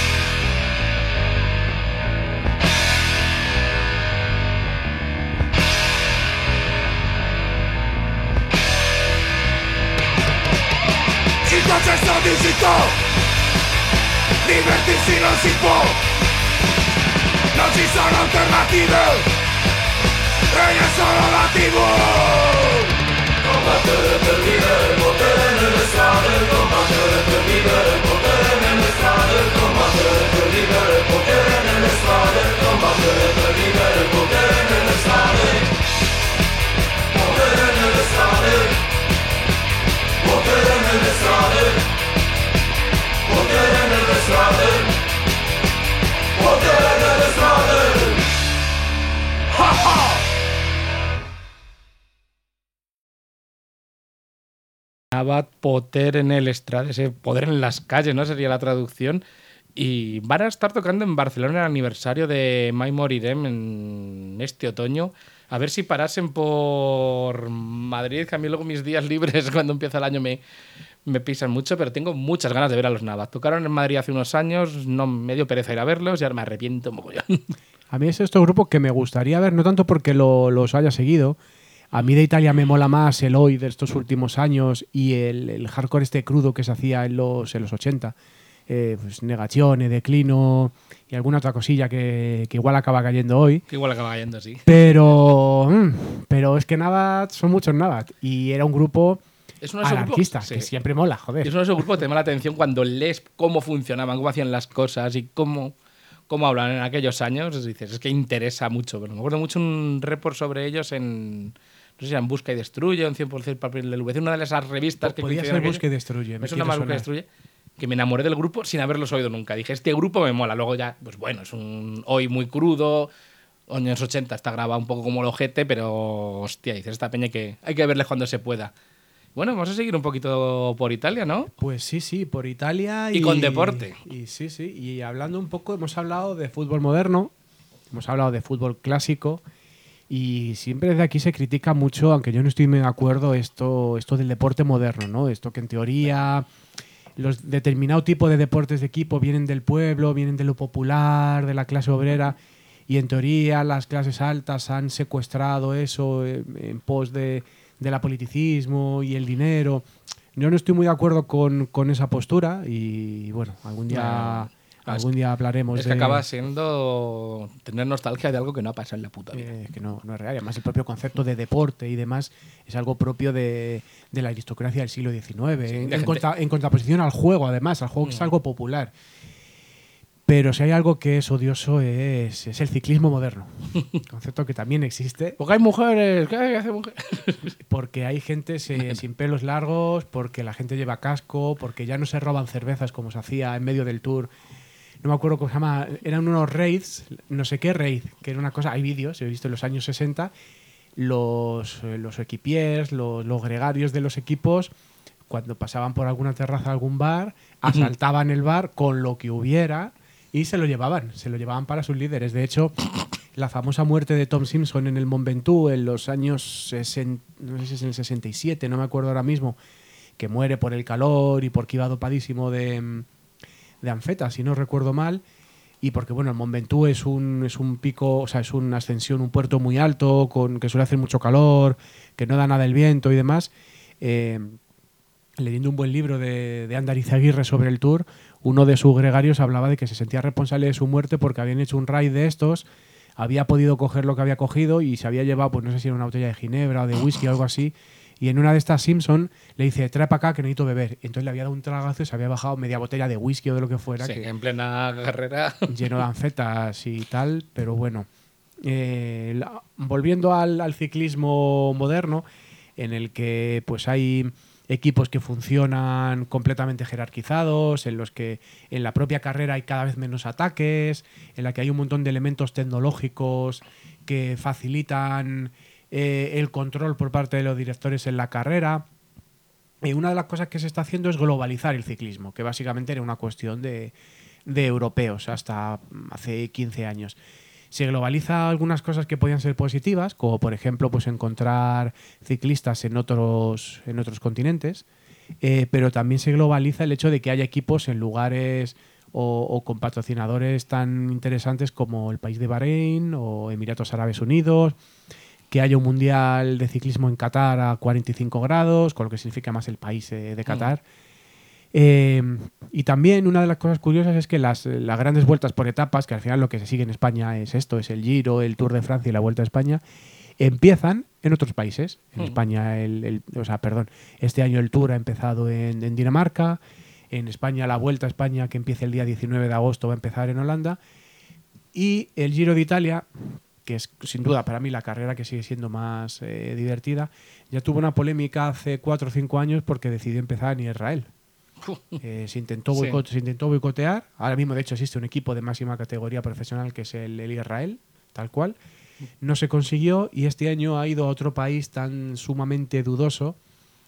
S4: Il processo di città, divertirsi non si può, non ci sono alternative, regna solo la tivù. Combattere per vivere, potere nelle strade. Combattere per vivere, potere nelle strade. Combattere per vivere, potere nelle strade. Combattere per vivere, potere nelle strade. Potere nelle strade. Potere nelle strade, potere nelle strade, potere nelle strade. Ha ha!
S1: Nabat, poder en el estrade, ese poder en las calles, ¿no? Sería la traducción. Y van a estar tocando en Barcelona el aniversario de Mai Morirem en este otoño. A ver si parasen por Madrid, que a mí luego mis días libres cuando empieza el año me, me pisan mucho, pero tengo muchas ganas de ver a los Nabat. Tocaron en Madrid hace unos años, no me dio pereza ir a verlos y ahora me arrepiento un mogollón.
S6: A mí es estos grupos que me gustaría ver, no tanto porque lo, los haya seguido. A mí de Italia me mola más el hoy de estos últimos años y el, el hardcore este crudo que se hacía en los, en los ochenta. Eh, pues Negazione, Declino y alguna otra cosilla que, que igual acaba cayendo hoy.
S1: Que igual acaba cayendo, sí.
S6: Pero, pero es que Nabat son muchos Nabat y era un grupo
S1: es uno de esos
S6: anarquista,
S1: grupos,
S6: que
S1: sí.
S6: siempre mola, joder.
S1: Es uno de esos grupos que te llama la atención cuando lees cómo funcionaban, cómo hacían las cosas y cómo, cómo hablan en aquellos años. Dices, es que interesa mucho. Pero me acuerdo mucho un report sobre ellos en... No sé si era en Busca y Destruye o en cien por ciento Papel del V C, una de esas revistas que
S6: podía ser Busca y Destruye.
S1: Es una más Busca y Destruye. Que me enamoré del grupo sin haberlos oído nunca. Dije, este grupo me mola. Luego ya, pues bueno, es un hoy muy crudo. Años ochenta está grabado un poco como el ojete, pero hostia, dices, esta peña que hay que verles cuando se pueda. Bueno, vamos a seguir un poquito por Italia, ¿no?
S6: Pues sí, sí, por Italia. Y,
S1: y con deporte.
S6: Y sí, sí. Y hablando un poco, hemos hablado de fútbol moderno, hemos hablado de fútbol clásico. Y siempre desde aquí se critica mucho, aunque yo no estoy muy de acuerdo, esto, esto del deporte moderno, ¿no? Esto que en teoría los determinado tipo de deportes de equipo vienen del pueblo, vienen de lo popular, de la clase obrera, y en teoría las clases altas han secuestrado eso en, en pos de, del apoliticismo y el dinero. Yo no estoy muy de acuerdo con, con esa postura y bueno, algún día... No. Algún día hablaremos.
S1: Es que
S6: de,
S1: acaba siendo tener nostalgia de algo que no ha pasado en la puta vida.
S6: Eh, que no, no es real. Además, el propio concepto de deporte y demás es algo propio de, de la aristocracia del siglo diecinueve. Sí, en, en, contra, en contraposición al juego, además. Al juego mm. que es algo popular. Pero si hay algo que es odioso es, es el ciclismo moderno. Concepto que también existe.
S1: Porque hay mujeres. ¿Qué hace mujeres?
S6: Porque hay gente se, sin pelos largos, porque la gente lleva casco, porque ya no se roban cervezas como se hacía en medio del tour. No me acuerdo cómo se llama, eran unos raids, no sé qué raid, que era una cosa, hay vídeos, he visto en los años sesenta, los, eh, los equipiers, los, los gregarios de los equipos, cuando pasaban por alguna terraza, algún bar, asaltaban el bar con lo que hubiera y se lo llevaban, se lo llevaban para sus líderes. De hecho, la famosa muerte de Tom Simpson en el Mont Ventoux en los años sesenta, no sé si es en el sesenta y siete, no me acuerdo ahora mismo, que muere por el calor y porque iba dopadísimo de, de anfetas, si no recuerdo mal, y porque bueno, el Mont Ventoux es un, es un pico, o sea, es una ascensión, un puerto muy alto, con que suele hacer mucho calor, que no da nada el viento y demás. Eh, leyendo un buen libro de, de Ander Izaguirre sobre el Tour, uno de sus gregarios hablaba de que se sentía responsable de su muerte porque habían hecho un raid de estos, había podido coger lo que había cogido y se había llevado, pues no sé si era una botella de ginebra o de whisky o algo así, y en una de estas Simpson le dice, trae para acá que necesito beber. Y entonces le había dado un tragazo y se había bajado media botella de whisky o de lo que fuera.
S1: Sí,
S6: que,
S1: en plena carrera.
S6: lleno de anfetas y tal, pero bueno. Eh, la, volviendo al, al ciclismo moderno, en el que pues hay equipos que funcionan completamente jerarquizados, en los que en la propia carrera hay cada vez menos ataques, en la que hay un montón de elementos tecnológicos que facilitan eh, el control por parte de los directores en la carrera. Y una de las cosas que se está haciendo es globalizar el ciclismo, que básicamente era una cuestión de, de europeos hasta hace quince años. Se globaliza algunas cosas que podían ser positivas, como por ejemplo pues encontrar ciclistas en otros, en otros continentes, eh, pero también se globaliza el hecho de que haya equipos en lugares o, o con patrocinadores tan interesantes como el país de Bahrein o Emiratos Árabes Unidos, que haya un mundial de ciclismo en Qatar a cuarenta y cinco grados, con lo que significa más el país eh, de Qatar. Mm. Eh, y también una de las cosas curiosas es que las, las grandes vueltas por etapas, que al final lo que se sigue en España es esto, es el Giro, el Tour de Francia y la Vuelta a España, empiezan en otros países. En mm. España, el, el, o sea, perdón, este año el Tour ha empezado en, en Dinamarca, en España la Vuelta a España, que empieza el día diecinueve de agosto, va a empezar en Holanda, y el Giro de Italia, que es sin duda para mí la carrera que sigue siendo más eh, divertida, ya tuvo una polémica hace cuatro o cinco años porque decidió empezar en Israel. Eh, se, intentó boicot, sí. se intentó boicotear. Ahora mismo, de hecho, existe un equipo de máxima categoría profesional que es el, el Israel, tal cual. No se consiguió y este año ha ido a otro país tan sumamente dudoso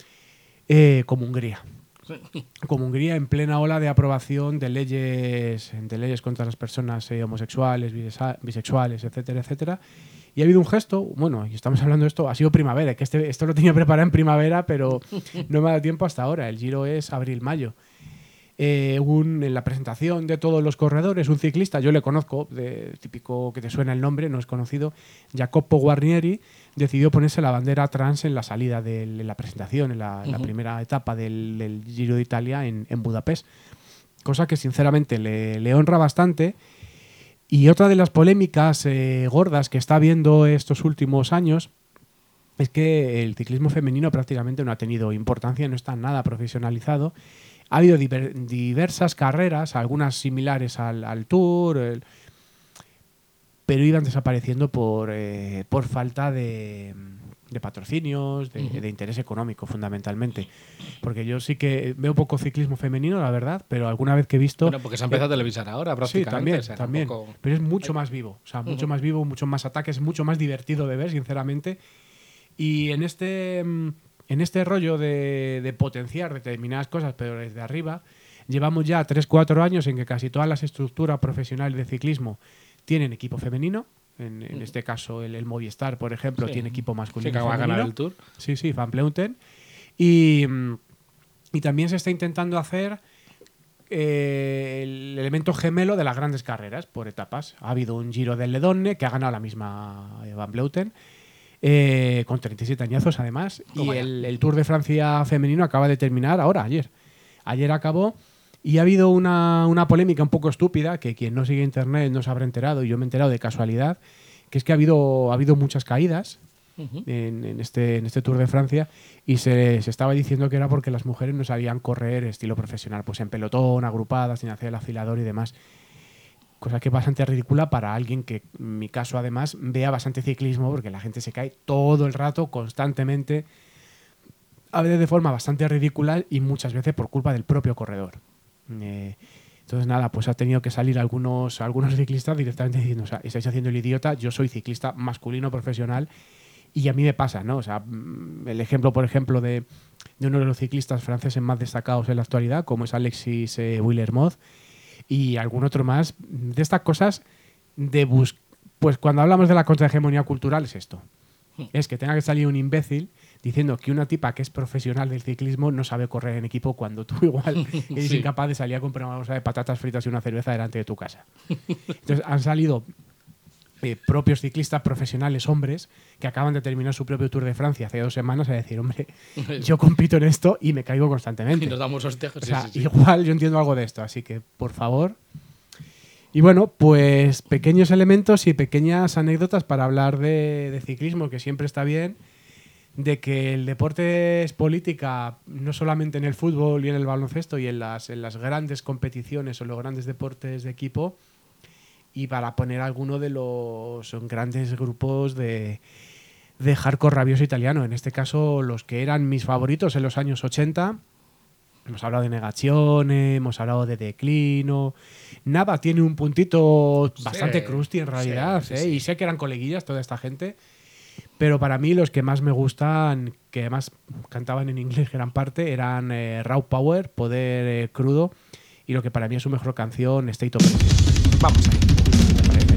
S6: eh, como Hungría. Como Hungría, en plena ola de aprobación de leyes, de leyes contra las personas eh, homosexuales, bisexuales, etcétera, etcétera. Y ha habido un gesto, bueno, y estamos hablando de esto, ha sido primavera, que este, esto lo tenía preparado en primavera, pero no me ha dado tiempo hasta ahora. El Giro es abril-mayo. Eh, un, en la presentación de todos los corredores, un ciclista, yo le conozco, de, típico que te suena el nombre, no es conocido, Jacopo Guarnieri, decidió ponerse la bandera trans en la salida de en la presentación, en la, uh-huh. la primera etapa del, del Giro de Italia en, en Budapest. Cosa que sinceramente le, le honra bastante. Y otra de las polémicas eh, gordas que está habiendo estos últimos años es que el ciclismo femenino prácticamente no ha tenido importancia, no está nada profesionalizado. Ha habido diver, diversas carreras, algunas similares al, al Tour, el, pero iban desapareciendo por, eh, por falta de, de patrocinios, de, uh-huh. de interés económico fundamentalmente. Porque yo sí que veo poco ciclismo femenino, la verdad, pero alguna vez que he visto...
S1: Bueno, porque se ha empezado eh, a televisar ahora prácticamente.
S6: Sí, también,
S1: o sea,
S6: también.
S1: Poco...
S6: Pero es mucho más vivo, o sea, mucho uh-huh. más vivo, mucho más ataques, mucho más divertido de ver, sinceramente. Y en este, en este rollo de, de potenciar determinadas cosas, pero desde arriba, llevamos ya tres cuatro años en que casi todas las estructuras profesionales de ciclismo tienen equipo femenino. En, en este caso, el, el Movistar, por ejemplo, sí. tiene equipo masculino.
S1: Sí, que va a ganar el Tour.
S6: Sí, sí, Van Vleuten. Y, y también se está intentando hacer eh, el elemento gemelo de las grandes carreras por etapas. Ha habido un Giro del Ledonne que ha ganado la misma Van Vleuten, eh, con treinta y siete añazos además. Oh, y el, el Tour de Francia femenino acaba de terminar ahora, ayer. Ayer acabó. Y ha habido una, una polémica un poco estúpida, que quien no sigue internet no se habrá enterado, y yo me he enterado de casualidad, que es que ha habido, ha habido muchas caídas uh-huh. en, en, este, en este Tour de Francia, y se, se estaba diciendo que era porque las mujeres no sabían correr estilo profesional, pues en pelotón, agrupadas, sin hacer el afilador y demás. Cosa que es bastante ridícula para alguien que, en mi caso además, vea bastante ciclismo, porque la gente se cae todo el rato, constantemente, a veces de forma bastante ridícula y muchas veces por culpa del propio corredor. Eh, entonces nada, pues ha tenido que salir algunos, algunos ciclistas directamente diciendo, o sea, estáis haciendo el idiota, yo soy ciclista masculino profesional Y a mí me pasa, ¿no? O sea, el ejemplo, por ejemplo, de, de uno de los ciclistas franceses más destacados en la actualidad, como es Alexis eh, Vuillermoz, y algún otro más, de estas cosas de bus pues cuando hablamos de la contrahegemonía cultural es esto. Es que tenga que salir un imbécil diciendo que una tipa que es profesional del ciclismo no sabe correr en equipo cuando tú igual eres
S1: Sí.
S6: incapaz de salir a comprar una bolsa de patatas fritas y una cerveza delante de tu casa. Entonces han salido eh, propios ciclistas profesionales, hombres, que acaban de terminar su propio Tour de Francia hace dos semanas a decir, hombre, yo compito en esto y me caigo constantemente.
S1: Y nos damos hostias.
S6: O
S1: sí,
S6: sea,
S1: sí, sí.
S6: igual yo entiendo algo de esto, así que por favor. Y bueno, pues pequeños elementos y pequeñas anécdotas para hablar de, de ciclismo, que siempre está bien, de que el deporte es política, no solamente en el fútbol y en el baloncesto y en las, en las grandes competiciones o los grandes deportes de equipo, y para poner alguno de los grandes grupos de, de hardcore rabioso italiano, en este caso los que eran mis favoritos en los años ochenta. Hemos hablado de Negazione, hemos hablado de Declino. Nava tiene un puntito bastante
S1: Sí,
S6: crusty en realidad,
S1: sí, sí,
S6: ¿eh?
S1: sí.
S6: Y sé que eran coleguillas toda esta gente, pero para mí los que más me gustan, que además cantaban en inglés gran parte, eran eh, Raw Power, Poder eh, Crudo, y lo que para mí es su mejor canción, State of Pression. Vamos ahí. ¿Te parece?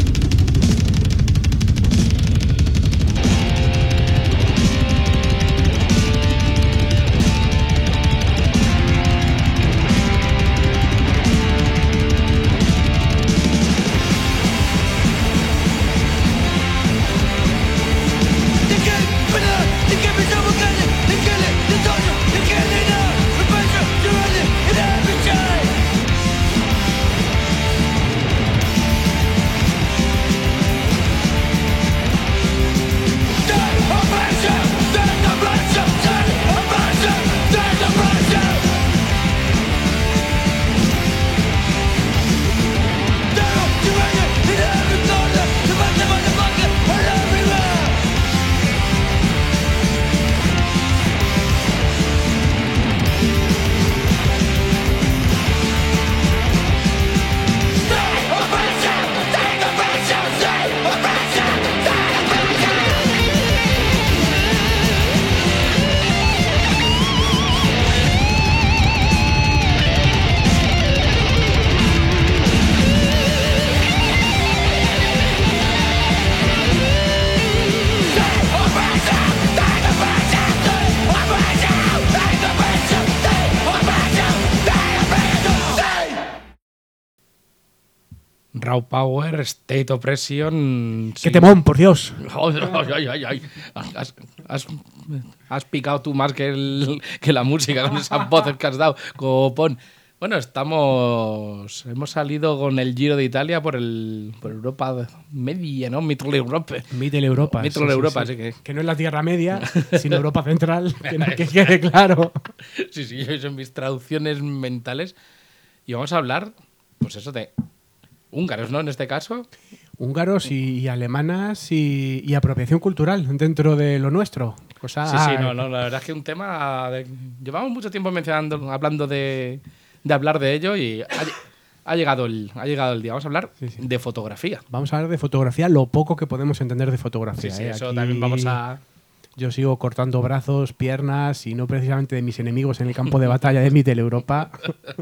S1: Raw Power, State of Pression.
S6: ¡Qué temón, por Dios!
S1: Ay, ay, ay, ay. Has, has- has picado tú más que, el- que la música con esas voces que has dado. Copón. Bueno, estamos. Hemos salido con el Giro de Italia por el por Europa Media, ¿no? Mittel Europa.
S6: Middle Europa.
S1: Mittel Europa, sí que.
S6: Que no es la Tierra Media, sino Europa Central, que, no- que quede claro.
S1: Sí, sí, son mis traducciones mentales. Y vamos a hablar, pues eso, de húngaros, ¿no? En este caso.
S6: Húngaros y, y alemanas y, y apropiación cultural dentro de lo nuestro. Cosa,
S1: Sí, sí, no, no, la verdad es que un tema. De- llevamos mucho tiempo mencionando, hablando de, de hablar de ello y ha, lle- ha llegado el, ha llegado el día. Vamos a hablar
S6: Sí, sí.
S1: de fotografía.
S6: Vamos a hablar de fotografía, lo poco que podemos entender de fotografía.
S1: Sí, sí,
S6: ¿eh?
S1: eso
S6: Aquí
S1: también vamos a.
S6: Yo sigo cortando brazos, piernas y no precisamente de mis enemigos en el campo de batalla de Mittel Europa.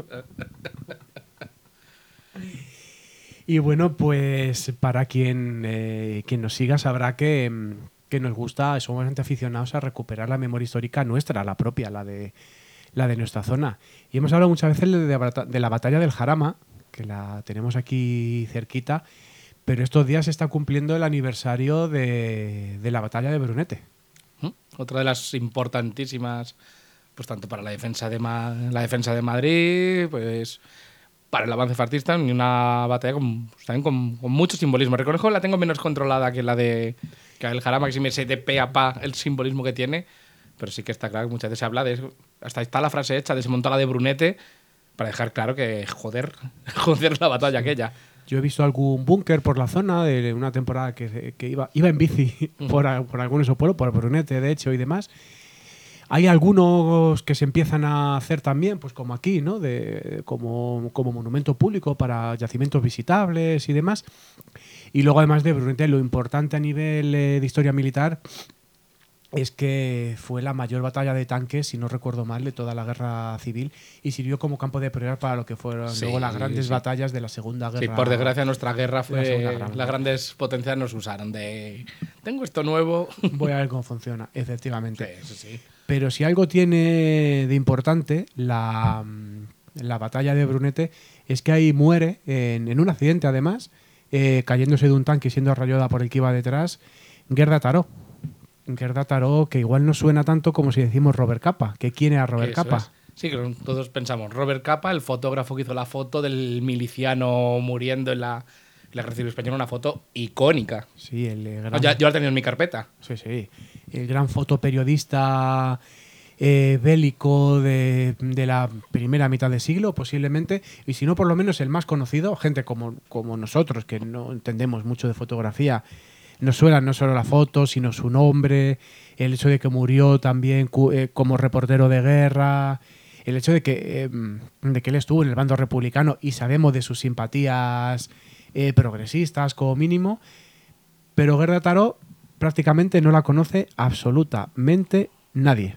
S6: Y bueno, pues para quien, eh, quien nos siga sabrá que, mm, que nos gusta, somos bastante aficionados a recuperar la memoria histórica nuestra, la propia, la de, la de nuestra zona. Y hemos hablado muchas veces de, de, de la batalla del Jarama, que la tenemos aquí cerquita, pero estos días se está cumpliendo el aniversario de, de la batalla de Brunete.
S1: ¿Mm? Otra de las importantísimas, pues tanto para la defensa de, Ma- la defensa de Madrid, pues para el avance fascista, y una batalla con, pues, también con, con mucho simbolismo. Reconozco que la tengo menos controlada que la de que el Jarama, que sí me sé de pe a pa el simbolismo que tiene, pero sí que está claro que muchas veces se habla de, hasta está la frase hecha de se montó la de Brunete, para dejar claro que joder, joder la batalla aquella.
S6: Yo he visto algún búnker por la zona de una temporada que, que iba, iba en bici por, a- por algunos esos pueblos, por Brunete, de hecho, y demás. Hay algunos que se empiezan a hacer también, pues como aquí, ¿no? De, como, como monumento público para yacimientos visitables y demás. Y luego, además de Brunete, lo importante a nivel eh, de historia militar es que fue la mayor batalla de tanques, si no recuerdo mal, de toda la guerra civil y sirvió como campo de prueba para lo que fueron
S1: Sí,
S6: luego las grandes
S1: sí.
S6: batallas de la Segunda Guerra.
S1: Sí, por desgracia nuestra guerra
S6: la Segunda
S1: fue...
S6: Guerra.
S1: Las grandes potencias nos usaron de... Tengo esto nuevo.
S6: Voy a ver cómo funciona, efectivamente.
S1: Sí, eso sí.
S6: Pero si algo tiene de importante la, la batalla de Brunete es que ahí muere, en, en un accidente además, eh, cayéndose de un tanque y siendo arrollada por el que iba detrás, Gerda Taró. Gerda Taró, que igual no suena tanto como si decimos Robert Capa. ¿Que quién era Robert
S1: Eso
S6: Capa?
S1: es. Sí, que todos pensamos. Robert Capa, el fotógrafo que hizo la foto del miliciano muriendo en la, en la Guerra Civil Española, una foto icónica.
S6: Sí, el eh, gran,
S1: Ah, ya- yo la tenía en mi carpeta.
S6: sí, sí, el gran fotoperiodista eh, bélico de, de la primera mitad de siglo, posiblemente, y si no, por lo menos el más conocido. Gente como, como nosotros, que no entendemos mucho de fotografía, nos suena no solo la foto, sino su nombre, el hecho de que murió también cu- eh, como reportero de guerra, el hecho de que, eh, de que él estuvo en el bando republicano y sabemos de sus simpatías eh, progresistas como mínimo, pero Gerda Taró prácticamente no la conoce absolutamente nadie.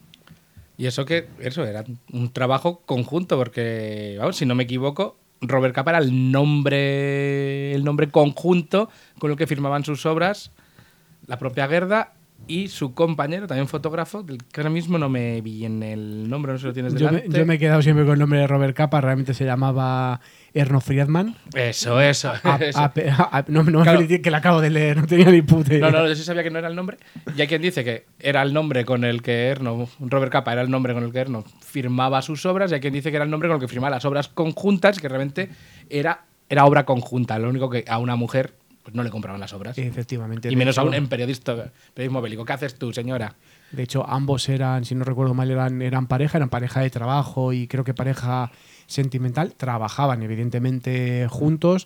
S1: Y eso que eso era un trabajo conjunto, porque, vamos, si no me equivoco, Robert Capa era el nombre, el nombre conjunto con el que firmaban sus obras la propia Gerda y su compañero, también fotógrafo, del que ahora mismo no me vi en el nombre, no sé si lo tienes
S6: Yo me,
S1: delante.
S6: yo me he quedado siempre con el nombre de Robert Capa, realmente se llamaba Erno Friedman.
S1: Eso, eso.
S6: A-
S1: eso.
S6: a- a- no no me
S1: Claro.
S6: felicité, que la acabo de leer, no tenía ni puta idea.
S1: No, no, yo sí sabía que no era el nombre. Y hay quien dice que era el nombre con el que Erno, Robert Capa era el nombre con el que Erno firmaba sus obras, y hay quien dice que era el nombre con el que firmaba las obras conjuntas, que realmente era, era obra conjunta. Lo único que a una mujer pues, no le compraban las obras.
S6: Efectivamente.
S1: Y
S6: de
S1: menos
S6: hecho-
S1: aún en periodista, periodismo bélico. ¿Qué haces tú, señora?
S6: De hecho, ambos eran, si no recuerdo mal, eran, eran pareja, eran pareja de trabajo y creo que pareja sentimental. Trabajaban, evidentemente, juntos.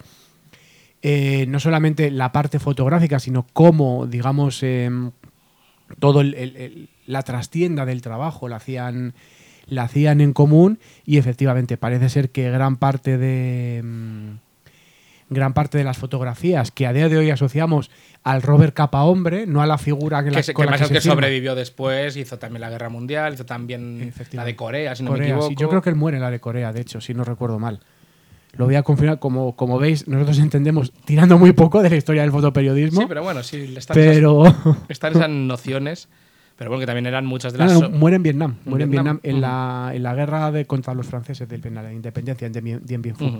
S6: Eh, no solamente la parte fotográfica, sino cómo, digamos, eh, todo el- el- el- la trastienda del trabajo la hacían, la hacían en común y efectivamente parece ser que gran parte de... mm, gran parte de las fotografías que a día de hoy asociamos al Robert Capa hombre, no a la figura que, la,
S1: Que, se,
S6: con
S1: que
S6: la
S1: más
S6: que
S1: el
S6: se
S1: que
S6: firma.
S1: sobrevivió después, hizo también la Guerra Mundial, hizo también la
S6: Efectivamente.
S1: de Corea, si no
S6: Corea,
S1: me equivoco.
S6: sí, yo creo que él muere en la de Corea, de hecho, si no recuerdo mal. Lo voy a confirmar, como, como veis, nosotros entendemos tirando muy poco de la historia del fotoperiodismo,
S1: Sí, pero bueno, sí, están,
S6: pero
S1: esas, están esas nociones. Pero bueno, que también eran muchas de
S6: No,
S1: las...
S6: no,
S1: so-
S6: muere en Vietnam,
S1: ¿En
S6: muere en
S1: Vietnam?
S6: Vietnam en la, en la guerra de, contra los franceses del Vietnam, la independencia en Dien, Dien Bien Phu.
S1: Ujú.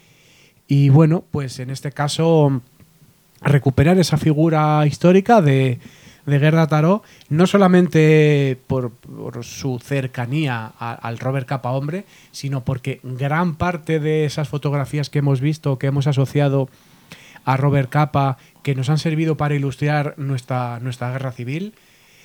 S6: Y bueno, pues en este caso recuperar esa figura histórica de, de Gerda Taró, no solamente por, por su cercanía a- al Robert Capa hombre, sino porque gran parte de esas fotografías que hemos visto, que hemos asociado a Robert Capa, que nos han servido para ilustrar nuestra, nuestra guerra civil,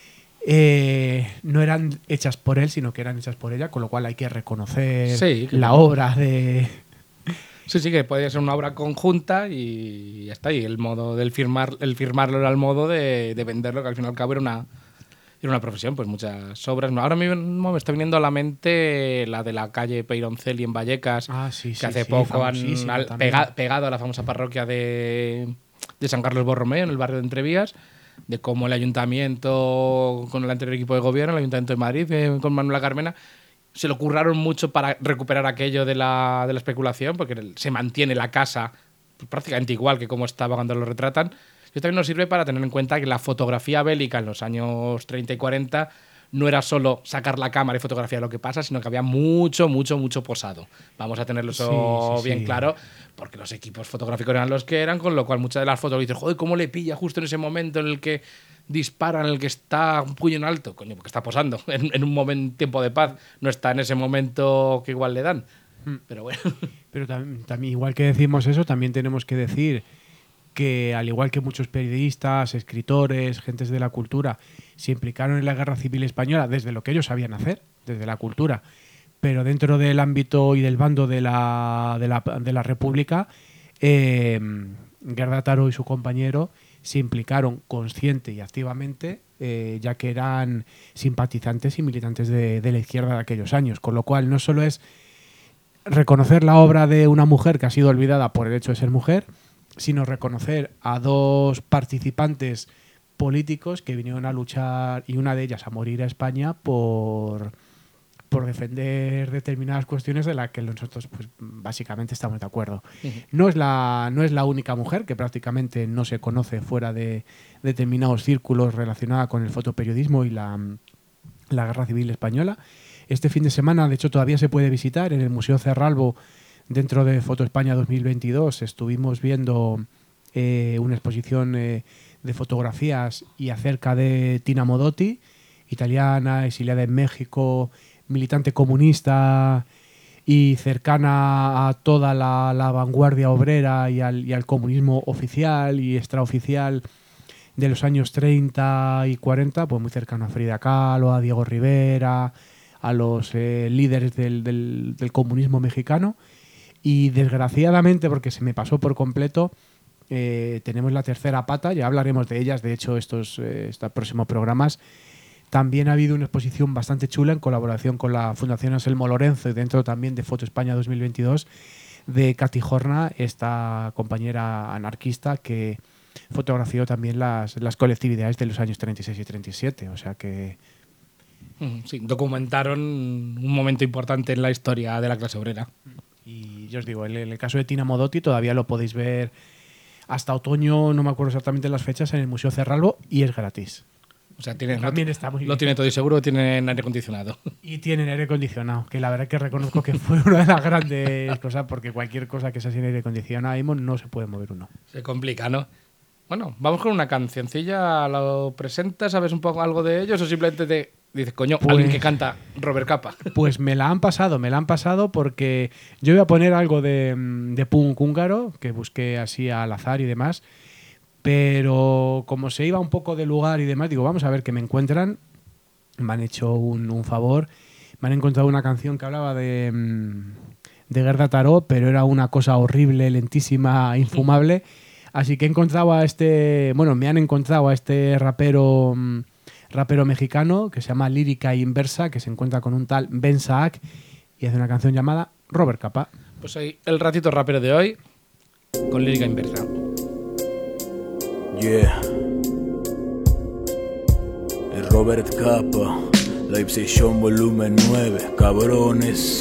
S6: eh, no eran hechas por él, sino que eran hechas por ella, con lo cual hay que reconocer
S1: Sí, que-
S6: la obra de...
S1: Sí, sí, que podía ser una obra conjunta y ya está. Y el modo del firmar, el firmarlo era el modo de, de venderlo, que al fin y al cabo era una, era una profesión, pues muchas obras. Ahora mismo me está viniendo a la mente la de la calle Peyroncel y en Vallecas,
S6: Ah, sí,
S1: que
S6: sí,
S1: hace
S6: sí,
S1: poco han
S6: famosísima
S1: al-
S6: también.
S1: pega- pegado a la famosa parroquia de, de San Carlos Borromeo, en el barrio de Entrevías, de cómo el ayuntamiento, con el anterior equipo de gobierno, el ayuntamiento de Madrid, eh, con Manuela Carmena, se lo curraron mucho para recuperar aquello de la, de la especulación, porque se mantiene la casa prácticamente igual que como estaba cuando lo retratan. Y esto también nos sirve para tener en cuenta que la fotografía bélica en los años treinta y cuarenta no era solo sacar la cámara y fotografiar lo que pasa, sino que había mucho, mucho, mucho posado. Vamos a tenerlo eso
S6: Sí, sí,
S1: bien
S6: sí.
S1: claro, porque los equipos fotográficos eran los que eran, con lo cual muchas de las fotos dices, joder, ¿cómo le pilla justo en ese momento en el que dispara, en el que está un puño en alto? Coño, porque está posando en, en un momento, tiempo de paz, no está en ese momento que igual le dan. Pero bueno.
S6: Pero tam- también, igual que decimos eso, también tenemos que decir que, al igual que muchos periodistas, escritores, gentes de la cultura, se implicaron en la Guerra Civil Española desde lo que ellos sabían hacer, desde la cultura, pero dentro del ámbito y del bando de la, de la, de la República, eh, Gerda Taró y su compañero se implicaron consciente y activamente, eh, ya que eran simpatizantes y militantes de, de la izquierda de aquellos años, con lo cual no solo es reconocer la obra de una mujer que ha sido olvidada por el hecho de ser mujer, sino reconocer a dos participantes políticos que vinieron a luchar, y una de ellas a morir a España por, por defender determinadas cuestiones de las que nosotros pues, básicamente estamos de acuerdo. Uh-huh. No es la, no es la única mujer, que prácticamente no se conoce fuera de determinados círculos relacionada con el fotoperiodismo y la, la Guerra Civil Española. Este fin de semana, de hecho, todavía se puede visitar en el Museo Cerralbo, dentro de Foto España dos mil veintidós. Estuvimos viendo eh, una exposición eh, de fotografías y acerca de Tina Modotti, italiana, exiliada en México, militante comunista y cercana a toda la, la vanguardia obrera y al, y al comunismo oficial y extraoficial de los años treinta y cuarenta, pues muy cercano a Frida Kahlo, a Diego Rivera, a los eh, líderes del, del, del comunismo mexicano. Y desgraciadamente, porque se me pasó por completo, eh, tenemos la tercera pata, ya hablaremos de ellas, de hecho estos, eh, estos próximos programas. También ha habido una exposición bastante chula en colaboración con la Fundación Anselmo Lorenzo y dentro también de Foto España dos mil veintidós de Katy Horna, esta compañera anarquista que fotografió también las, las colectividades de los años treinta y seis y treinta y siete, o sea que...
S1: Sí, documentaron un momento importante en la historia de la clase obrera.
S6: Y yo os digo, en el caso de Tina Modotti todavía lo podéis ver hasta otoño, no me acuerdo exactamente las fechas, en el Museo Cerralbo, y es gratis.
S1: O sea, tiene,
S6: también
S1: lo,
S6: está muy
S1: lo
S6: bien.
S1: Tiene todo y seguro tienen aire acondicionado.
S6: Y tienen aire acondicionado, que la verdad que reconozco que fue una de las grandes cosas, porque cualquier cosa que sea sin aire acondicionado no se puede mover uno.
S1: Se complica, ¿no? Bueno, vamos con una cancioncilla. ¿Lo presentas? ¿Sabes un poco algo de ellos o simplemente te dices, coño, pues, alguien que canta Robert Capa?
S6: Pues me la han pasado, me la han pasado porque yo voy a poner algo de, de punk húngaro, que busqué así al azar y demás, pero como se iba un poco de lugar y demás, digo, vamos a ver qué me encuentran. Me han hecho un, un favor, me han encontrado una canción que hablaba de, de Gerda Taro, pero era una cosa horrible, lentísima, infumable. Así que he encontrado a este, bueno, me han encontrado a este rapero, rapero mexicano que se llama Lírica Inversa, que se encuentra con un tal Ben Saak y hace una canción llamada Robert Capa.
S1: Pues ahí el ratito rapero de hoy con Lírica Inversa.
S8: Yeah. El Robert Capa, Live Session volumen nueve, cabrones.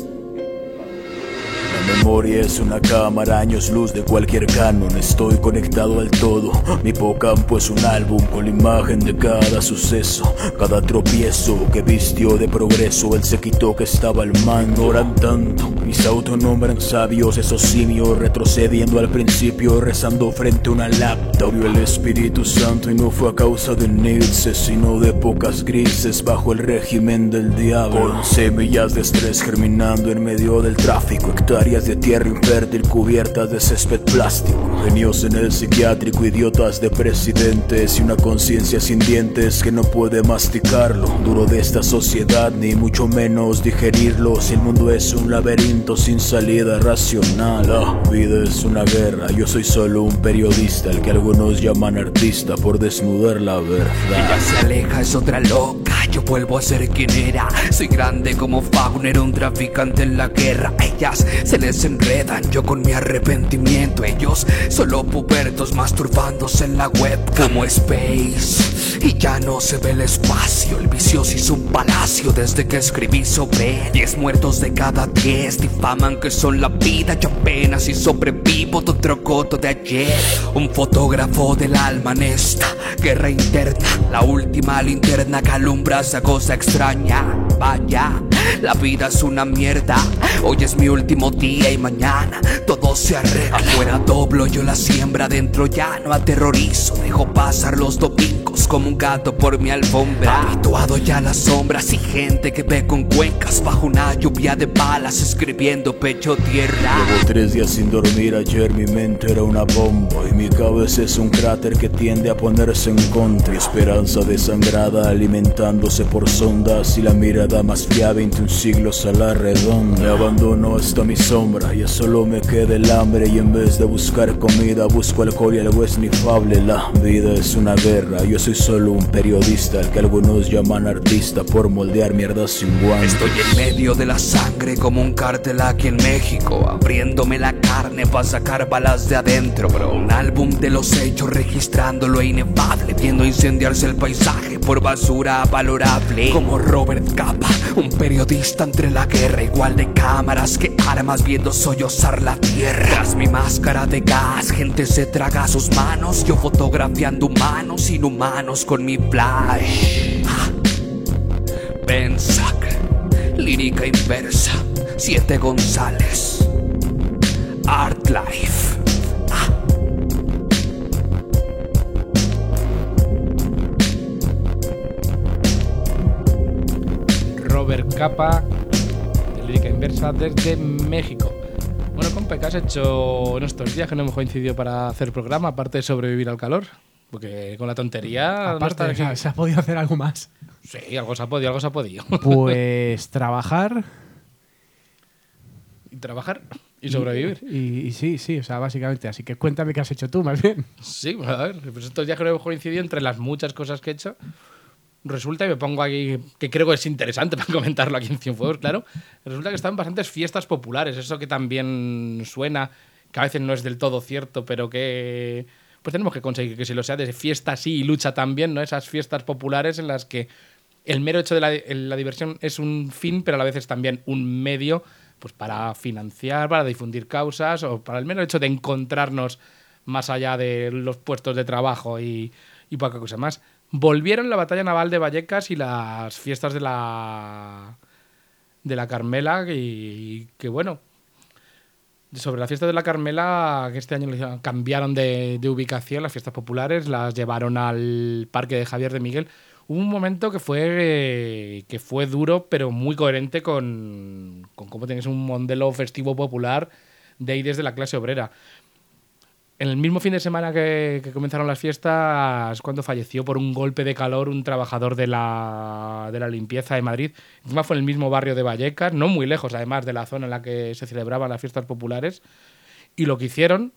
S8: La memoria es una cámara, años luz de cualquier canon. Estoy conectado al todo. Mi hipocampo es un álbum con la imagen de cada suceso, cada tropiezo que vistió de progreso. Él se quitó que estaba al mando. Oran tanto y se autonombran sabios, esos simios retrocediendo al principio, rezando frente a una laptop. Vio el Espíritu Santo y no fue a causa de Nietzsche, sino de épocas grises bajo el régimen del diablo. Con semillas de estrés germinando en medio del tráfico, hectáreas de tierra infértil cubiertas de césped plástico. Genios en el psiquiátrico, idiotas de presidentes y una conciencia sin dientes que no puede masticarlo. Duro de esta sociedad, ni mucho menos digerirlo. Si el mundo es un laberinto sin salida racional, la vida es una guerra. Yo soy solo un periodista, el que algunos llaman artista por desnudar la verdad.
S9: Ella se aleja, es otra loca. Yo vuelvo a ser quien era. Soy grande como Fauner, un traficante en la guerra. Ellas se les enredan, yo con mi arrepentimiento. Ellos solo pubertos masturbándose en la web como Space. Y ya no se ve el espacio. El vicio se hizo un palacio desde que escribí sobre él. Diez muertos de cada diez difaman que son la vida. Yo apenas si sobrevivo de otro coto de ayer. Un fotógrafo del alma en esta guerra interna. La última linterna que alumbra esa cosa extraña. Vaya, la vida es una mierda. Hoy es mi último día y mañana todo se arregla. Afuera doblo yo la siembra, dentro ya no aterrorizo. Dejo pasar los domingos como un gato por mi alfombra. Habituado ya a las sombras y gente que ve con cuencas bajo una lluvia de balas escribiendo pecho tierra.
S8: Llevo tres días sin dormir, ayer mi mente era una bomba y mi cabeza es un cráter que tiende a ponerse en contra. Mi esperanza desangrada alimentándose por sondas y la mirada más fía veintiún siglos a la redonda. Me abandono hasta mi sombra, ya solo me queda el hambre y en vez de buscar comida busco alcohol y algo esnifable. La vida es una guerra, yo soy solo un periodista, al que algunos llaman artista por moldear mierdas sin guantes.
S9: Estoy en medio de la sangre como un cártel aquí en México, abriéndome la carne para sacar balas de adentro, bro. Un álbum de los hechos registrando lo inefable, viendo incendiarse el paisaje por basura valorable. Como Robert Capa, un periodista entre la guerra, igual de cámaras que armas, viendo sollozar la tierra. Tras mi máscara de gas, gente se traga sus manos, yo fotografiando humanos inhumanos con mi flash. Benzac, lírica inversa, Siete González, Art Life.
S1: Robert Capa, de lírica inversa desde México. Bueno, compa, ¿qué has hecho en estos días que no hemos coincidido para hacer programa, aparte de sobrevivir al calor? Porque con la tontería...
S6: Aparte,
S1: no
S6: o sea, ¿se ha podido hacer algo más?
S1: Sí, algo se ha podido, algo se ha podido.
S6: Pues trabajar...
S1: Y trabajar y sobrevivir.
S6: Y, y, y sí, sí, o sea, básicamente. Así que cuéntame qué has hecho tú, más bien.
S1: Sí, a ver, pues estos días que no hemos coincidido, entre las muchas cosas que he hecho, resulta, y me pongo aquí, que creo que es interesante para comentarlo aquí en Cienfuegos, claro, resulta que están bastantes fiestas populares, eso que también suena, que a veces no es del todo cierto, pero que pues tenemos que conseguir que si lo sea, de fiesta sí y lucha también, ¿no? Esas fiestas populares en las que el mero hecho de la, la diversión es un fin, pero a la vez es también un medio pues para financiar, para difundir causas o para el mero hecho de encontrarnos más allá de los puestos de trabajo y, y poca cosa más. Volvieron la batalla naval de Vallecas y las fiestas de la de la Carmela y, y que bueno, sobre la fiesta de la Carmela, que este año cambiaron de, de ubicación, las fiestas populares las llevaron al Parque de Javier de Miguel. Hubo un momento que fue que fue duro, pero muy coherente con, con cómo tenéis un modelo festivo popular de ahí desde la clase obrera. En el mismo fin de semana que, que comenzaron las fiestas, cuando falleció por un golpe de calor un trabajador de la, de la limpieza de Madrid. Encima fue en el mismo barrio de Vallecas, no muy lejos además de la zona en la que se celebraban las fiestas populares. Y lo que hicieron,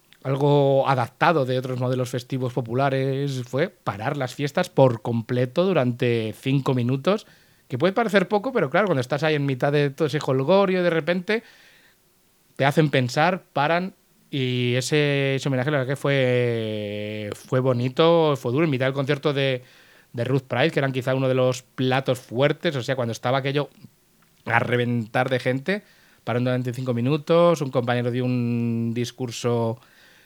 S1: algo adaptado de otros modelos festivos populares, fue parar las fiestas por completo durante cinco minutos, que puede parecer poco, pero claro, cuando estás ahí en mitad de todo ese jolgorio, de repente te hacen pensar, paran. Y ese, ese homenaje, la verdad que fue, fue bonito, fue duro. En mitad del concierto de, de Ruth Price, que eran quizá uno de los platos fuertes, o sea, cuando estaba aquello a reventar de gente, parando durante cinco minutos, un compañero dio un discurso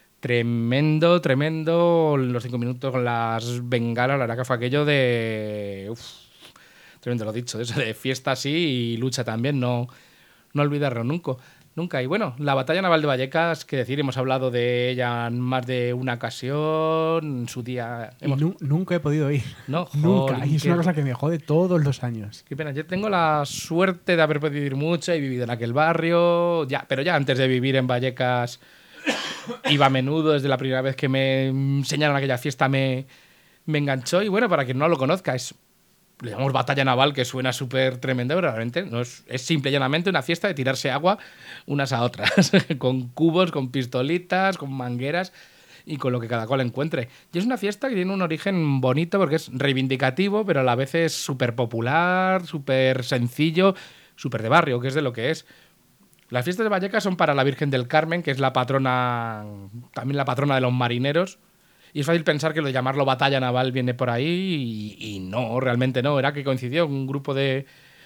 S1: tremendo, tremendo, los cinco minutos con las bengalas, la verdad que fue aquello de... Uf, tremendo lo dicho, eso de fiesta sí y lucha también, no, no olvidarlo nunca. Nunca. Y bueno, la batalla naval de Vallecas, que decir, hemos hablado de ella en más de una ocasión, en su día... Hemos...
S6: Nu- nunca he podido ir.
S1: No,
S6: Nunca.
S1: jolín,
S6: Y es
S1: qué...
S6: una cosa que me jode todos los años.
S1: Qué pena. Yo tengo la suerte de haber podido ir mucho, he vivido en aquel barrio, ya, pero ya antes de vivir en Vallecas iba a menudo, desde la primera vez que me enseñaron aquella fiesta me, me enganchó. Y bueno, para quien no lo conozca, es... le llamamos batalla naval, que suena súper tremendo, pero realmente no es, es simple y llanamente una fiesta de tirarse agua unas a otras, con cubos, con pistolitas, con mangueras y con lo que cada cual encuentre. Y es una fiesta que tiene un origen bonito porque es reivindicativo, pero a la vez es súper popular, súper sencillo, súper de barrio, que es de lo que es. Las fiestas de Vallecas son para la Virgen del Carmen, que es la patrona, también la patrona de los marineros. Y es fácil pensar que lo de llamarlo batalla naval viene por ahí y, y no, realmente no. Era que coincidió un grupo de,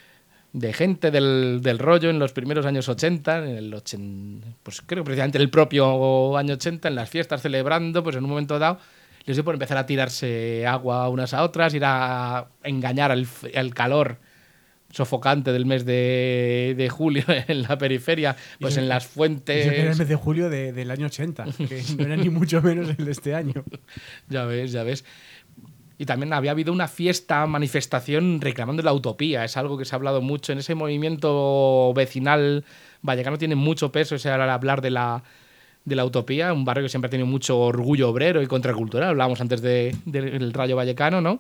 S1: de gente del, del rollo en los primeros años ochenta, en el ochen, pues creo que precisamente el propio año ochenta, en las fiestas celebrando, pues en un momento dado les dio por empezar a tirarse agua unas a otras, ir a engañar al, al calor sofocante del mes de, de julio en la periferia, pues en las fuentes...
S6: Era el mes de julio de, del año ochenta, que no era ni mucho menos el de este año.
S1: Ya ves, ya ves. Y también había habido una fiesta, manifestación reclamando la utopía. Es algo que se ha hablado mucho en ese movimiento vecinal vallecano. Tiene mucho peso ese hablar de la, de la utopía, un barrio que siempre ha tenido mucho orgullo obrero y contracultural. Hablábamos antes de, de, del Rayo Vallecano, ¿no?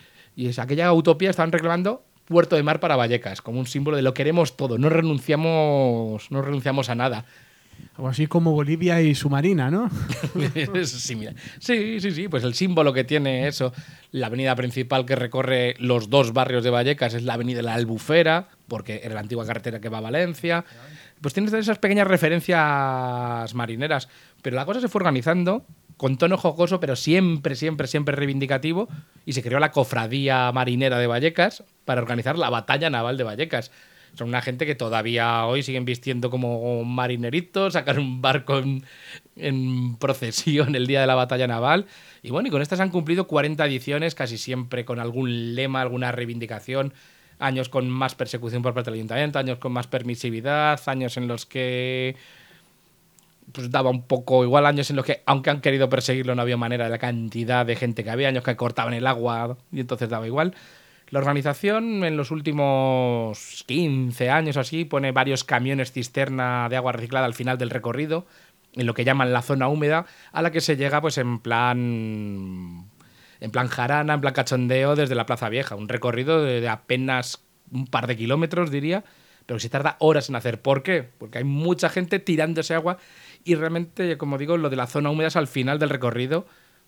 S1: Y es aquella utopía estaban reclamando Puerto de Mar para Vallecas, como un símbolo de lo queremos todo, no renunciamos, no renunciamos a nada.
S6: Algo así como Bolivia y su marina, ¿no?
S1: sí, mira. sí, sí, sí, pues el símbolo que tiene eso, la avenida principal que recorre los dos barrios de Vallecas es la avenida de la Albufera, porque era la antigua carretera que va a Valencia. Pues tienes esas pequeñas referencias marineras, pero la cosa se fue organizando con tono jocoso, pero siempre, siempre, siempre reivindicativo, y se creó la Cofradía Marinera de Vallecas para organizar la batalla naval de Vallecas. Son una gente que todavía hoy siguen vistiendo como marineritos, sacan un barco en, en procesión el día de la batalla naval. Y bueno, y con estas han cumplido cuarenta ediciones, casi siempre con algún lema, alguna reivindicación. Años con más persecución por parte del ayuntamiento, años con más permisividad, años en los que pues daba un poco igual, años en los que, aunque han querido perseguirlo, no había manera de la cantidad de gente que había, años que cortaban el agua y entonces daba igual. La organización en los últimos quince años o así pone varios camiones cisterna de agua reciclada al final del recorrido, en lo que llaman la zona húmeda, a la que se llega pues en plan en plan jarana, en plan cachondeo desde la Plaza Vieja. Un recorrido de, de apenas un par de kilómetros, diría, pero que se tarda horas en hacer. ¿Por qué? Porque hay mucha gente tirando ese agua y realmente, como digo, lo de la zona húmeda es al final del recorrido,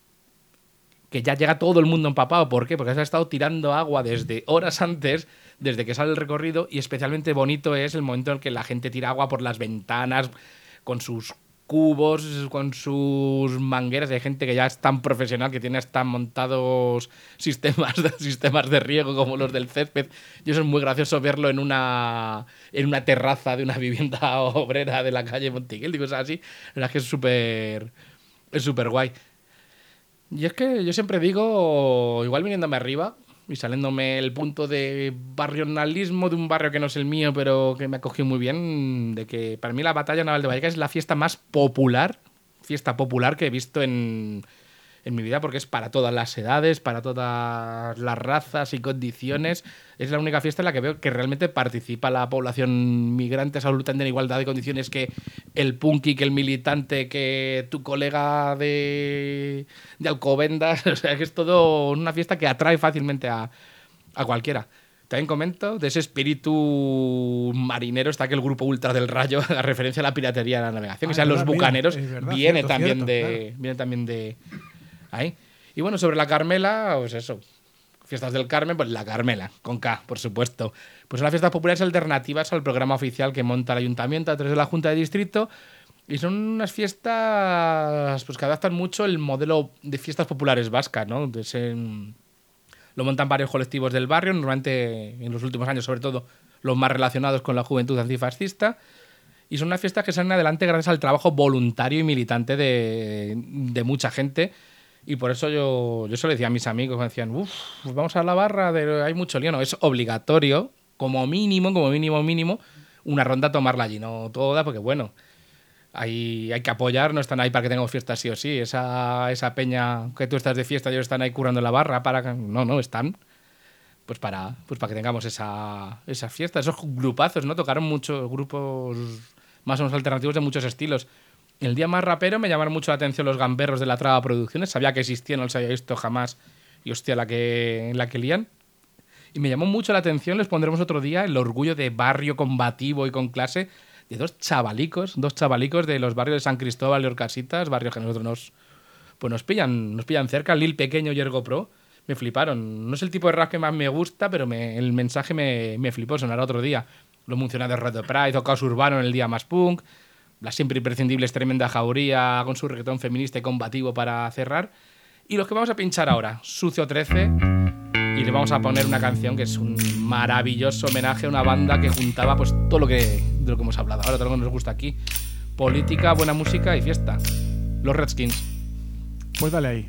S1: que ya llega todo el mundo empapado. ¿Por qué? Porque se ha estado tirando agua desde horas antes, desde que sale el recorrido, y especialmente bonito es el momento en que la gente tira agua por las ventanas, con sus cubos, con sus mangueras. Hay gente que ya es tan profesional que tiene hasta montados sistemas de, sistemas de riego como los del césped. Y eso es muy gracioso verlo en una, en una terraza de una vivienda obrera de la calle Montiguel y cosas así. La verdad es que es súper es súper guay. Y es que yo siempre digo, igual viniéndome arriba y saliéndome el punto de barrionalismo de un barrio que no es el mío, pero que me ha cogido muy bien, de que para mí la Batalla Naval de Vallecas es la fiesta más popular, fiesta popular que he visto en, en mi vida, porque es para todas las edades, para todas las razas y condiciones. Es la única fiesta en la que veo que realmente participa la población migrante absolutamente en igualdad de condiciones que el punky, que el militante, que tu colega de, de Alcobendas. O sea, que es todo una fiesta que atrae fácilmente a, a cualquiera. También comento, de ese espíritu marinero está que el grupo Ultra del Rayo haga referencia a la piratería de la navegación,
S6: Ah,
S1: que sean los
S6: verdad,
S1: bucaneros,
S6: es verdad,
S1: viene,
S6: cierto,
S1: también
S6: cierto,
S1: de,
S6: claro.
S1: viene también de ahí. Y bueno, sobre la Carmela, pues eso, fiestas del Carmen, pues la Carmela, con K, por supuesto. Pues son las fiestas populares alternativas al programa oficial que monta el ayuntamiento a través de la Junta de Distrito, y son unas fiestas pues que adaptan mucho el modelo de fiestas populares vascas, ¿no? Entonces, en, lo montan varios colectivos del barrio, normalmente en los últimos años, sobre todo, los más relacionados con la juventud antifascista. Y son unas fiestas que salen adelante gracias al trabajo voluntario y militante de, de mucha gente. Y por eso yo, yo se lo decía a mis amigos, me decían, uff, pues vamos a la barra, de, hay mucho lío. No, es obligatorio, como mínimo, como mínimo, mínimo, una ronda a tomarla allí, no toda, porque bueno, hay, hay que apoyar, no están ahí para que tengamos fiestas sí o sí. Esa, esa peña que tú estás de fiesta y ellos están ahí curando la barra, para que, no, no, están pues para, pues para que tengamos esa, esa fiesta, esos grupazos, ¿no? Tocaron muchos grupos más o menos alternativos de muchos estilos. El día más rapero me llamaron mucho la atención los gamberros de la Traba Producciones. Sabía que existían, no los había visto jamás. Y hostia, la que, la que lían. Y me llamó mucho la atención, les pondremos otro día, el orgullo de barrio combativo y con clase de dos chavalicos, dos chavalicos de los barrios de San Cristóbal y Orcasitas, barrios que a nosotros nos, pues nos pillan, nos pillan cerca. Lil Pequeño y Ergo Pro me fliparon. No es el tipo de rap que más me gusta, pero me, el mensaje me, me flipó. Sonará otro día. Lo mencioné de Red Pride o Caos Urbano en el día más punk. La siempre imprescindible es Tremenda Jauría con su reggaetón feminista y combativo para cerrar. Y los que vamos a pinchar ahora, Sucio trece, y le vamos a poner una canción que es un maravilloso homenaje a una banda que juntaba pues todo lo que, de lo que hemos hablado ahora, todo lo que nos gusta aquí: política, buena música y fiesta. Los Redskins.
S6: Pues dale ahí.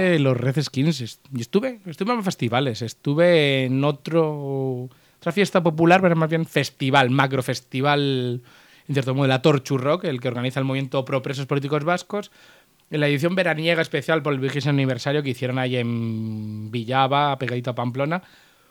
S1: de los Red Skins. Y estuve, estuve en festivales, estuve en otro, otra fiesta popular, pero más bien festival, macro festival, en cierto modo, la Torchu Rock, el que organiza el movimiento pro presos políticos vascos, en la edición veraniega especial por el vigésimo aniversario que hicieron ahí en Villaba, pegadito a Pamplona.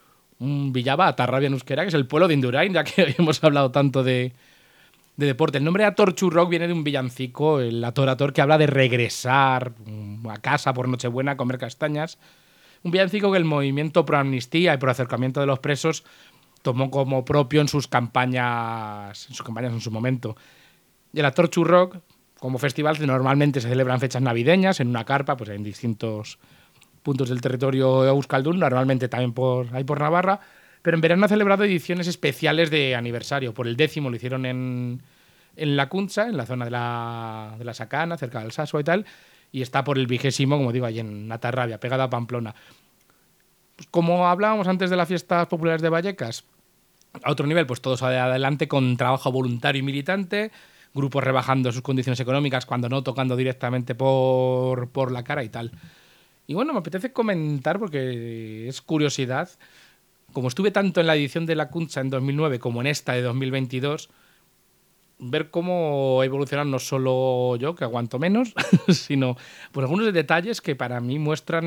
S1: Un Villaba, Atarrabia en euskera, que es el pueblo de Indurain, ya que hoy hemos hablado tanto de, de deporte. El nombre de Atorchu Rock viene de un villancico, el Ator Ator, que habla de regresar a casa por Nochebuena a comer castañas. Un villancico que el movimiento pro amnistía y pro acercamiento de los presos tomó como propio en sus campañas en sus campañas en su momento. Y el Atorchu Rock, como festival, normalmente se celebran fechas navideñas en una carpa, pues en distintos puntos del territorio de Euskaldun, normalmente también por ahí por Navarra, pero en verano ha celebrado ediciones especiales de aniversario. Por el décimo lo hicieron en, en La Cuncha, en la zona de la, de la Sacana, cerca del Sasua y tal, y está por el vigésimo, como digo, allí en Atarrabia, pegada a Pamplona. Pues como hablábamos antes de las fiestas populares de Vallecas, a otro nivel, pues todo sale adelante con trabajo voluntario y militante, grupos rebajando sus condiciones económicas, cuando no tocando directamente por, por la cara y tal. Y bueno, me apetece comentar, porque es curiosidad, como estuve tanto en la edición de La Cuncha en dos mil nueve como en esta de dos mil veintidós, ver cómo evolucionan no solo yo, que aguanto menos, sino pues algunos detalles que para mí muestran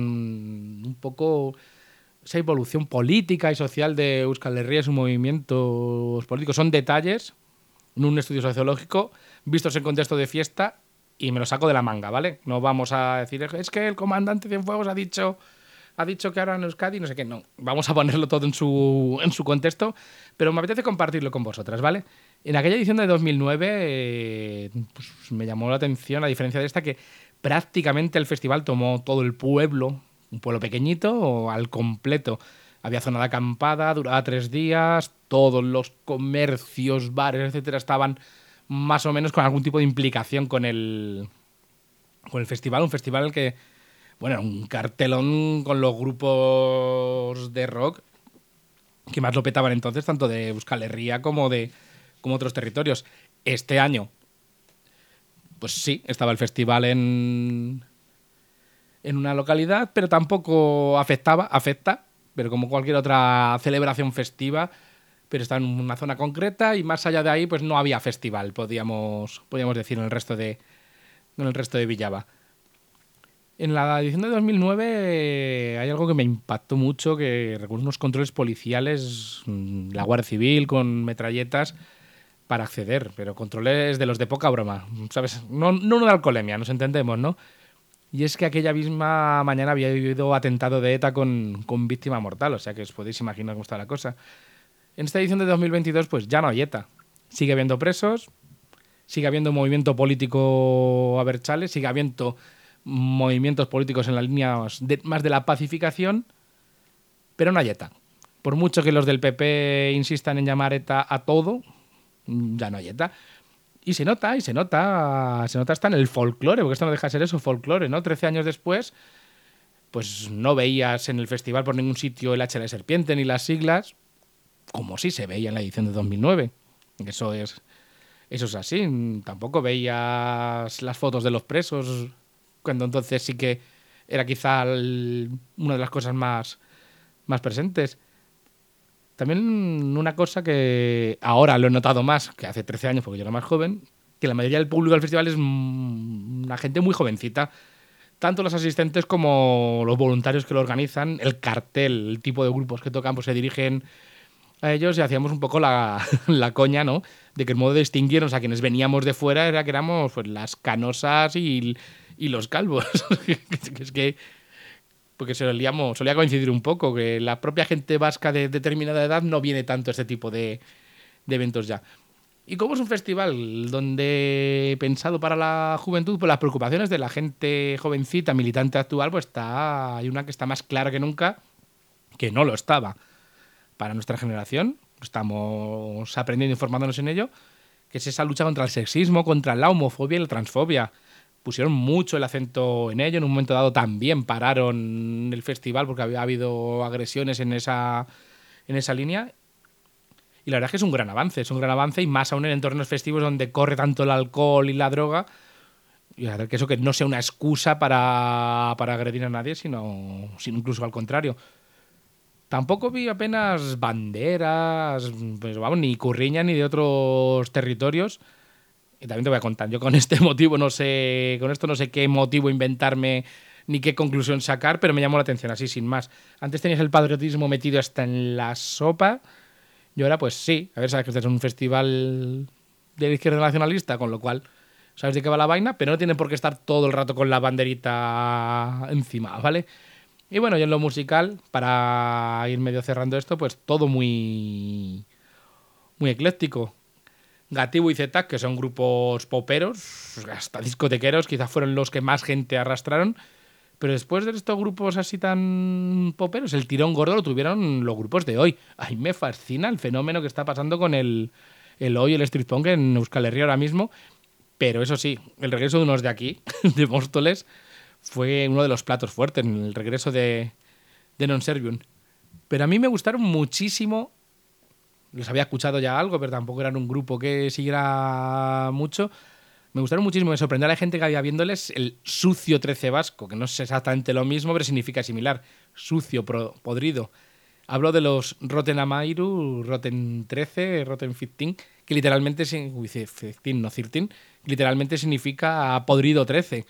S1: un poco esa evolución política y social de Euskal Herria y sus movimientos políticos. Son detalles en un estudio sociológico vistos en contexto de fiesta y me lo saco de la manga, ¿vale? No vamos a decir, es que el comandante Cienfuegos ha dicho, ha dicho que ahora en Euskadi no sé qué, no. Vamos a ponerlo todo en su, en su contexto, pero me apetece compartirlo con vosotras, ¿vale? En aquella edición de dos mil nueve eh, pues me llamó la atención, a diferencia de esta, que prácticamente el festival tomó todo el pueblo, un pueblo pequeñito, o al completo. Había zona de acampada, duraba tres días, todos los comercios, bares, etcétera, estaban más o menos con algún tipo de implicación con el, con el festival. Un festival en el que, bueno, un cartelón con los grupos de rock que más lo petaban entonces, tanto de Euskal Herria como de como otros territorios. Este año, pues sí, estaba el festival en, en una localidad, pero tampoco afectaba, afecta, pero como cualquier otra celebración festiva, pero está en una zona concreta y más allá de ahí pues no había festival, podíamos, podíamos decir, en el resto de, en el resto de Villaba. En la edición de dos mil nueve hay algo que me impactó mucho, que recuerdo unos controles policiales, la Guardia Civil con metralletas para acceder, pero controles de los de poca broma, ¿sabes? No, no uno de alcoholemia, nos entendemos, ¿no? Y es que aquella misma mañana había habido atentado de ETA con, con víctima mortal, o sea que os podéis imaginar cómo está la cosa. En esta edición de dos mil veintidós pues ya no hay ETA. Sigue habiendo presos, sigue habiendo movimiento político a Berchales, sigue habiendo movimientos políticos en las líneas de, más de la pacificación, pero no hay ETA. Por mucho que los del P P insistan en llamar ETA a todo, ya no hay ETA. Y se nota, y se nota, se nota hasta en el folclore, porque esto no deja de ser eso, folclore, ¿no? Trece años después, pues no veías en el festival por ningún sitio el H de serpiente ni las siglas, como sí se veía en la edición de dos mil nueve. Eso es, eso es así. Tampoco veías las fotos de los presos, cuando entonces sí que era quizá el, una de las cosas más, más presentes. También una cosa que ahora lo he notado más, que hace trece años porque yo era más joven, que la mayoría del público del festival es una gente muy jovencita. Tanto los asistentes como los voluntarios que lo organizan, el cartel, el tipo de grupos que tocan, pues se dirigen a ellos y hacíamos un poco la, la coña, ¿no? De que el modo de distinguirnos a quienes veníamos de fuera era que éramos pues, las canosas y, y los calvos. Es que... porque solíamos, solía coincidir un poco, que la propia gente vasca de determinada edad no viene tanto a este tipo de, de eventos ya. Y como es un festival donde pensado para la juventud, pues las preocupaciones de la gente jovencita, militante actual, pues está, hay una que está más clara que nunca, que no lo estaba para nuestra generación. Estamos aprendiendo, informándonos en ello, que es esa lucha contra el sexismo, contra la homofobia y la transfobia. Pusieron mucho el acento en ello. En un momento dado también pararon el festival porque había habido agresiones en esa, en esa línea. Y la verdad es que es un gran avance, es un gran avance y más aún en entornos festivos donde corre tanto el alcohol y la droga. y hacer que eso que no sea una excusa para, para agredir a nadie, sino, sino incluso al contrario. Tampoco vi apenas banderas, pues vamos, ni curriña ni de otros territorios. Y también te voy a contar, yo con este motivo no sé, con esto no sé qué motivo inventarme ni qué conclusión sacar, pero me llamó la atención así, sin más. Antes tenías el patriotismo metido hasta en la sopa, y ahora pues sí, a ver, sabes que este es un festival de la izquierda nacionalista, con lo cual sabes de qué va la vaina, pero no tienen por qué estar todo el rato con la banderita encima, ¿vale? Y bueno, y en lo musical, para ir medio cerrando esto, pues todo muy, muy ecléctico. Gatibu y Zetac, que son grupos poperos, hasta discotequeros, quizás fueron los que más gente arrastraron, pero después de estos grupos así tan poperos, el tirón gordo lo tuvieron los grupos de hoy. A mí me fascina el fenómeno que está pasando con el, el hoy, el street punk en Euskal Herria ahora mismo, pero eso sí, el regreso de unos de aquí, de Móstoles, fue uno de los platos fuertes, el regreso de, de Non Servium. Pero a mí me gustaron muchísimo. Les había escuchado ya algo, pero tampoco eran un grupo que siguiera mucho. Me gustaron muchísimo, me sorprendió a la gente que había viéndoles el Sucio trece vasco, que no es exactamente lo mismo, pero significa similar. Sucio, pro, podrido. Hablo de los Rotten Amairu, Rotten trece, Rotten quince, que literalmente, uy, quince, no trece, que literalmente significa podrido trece.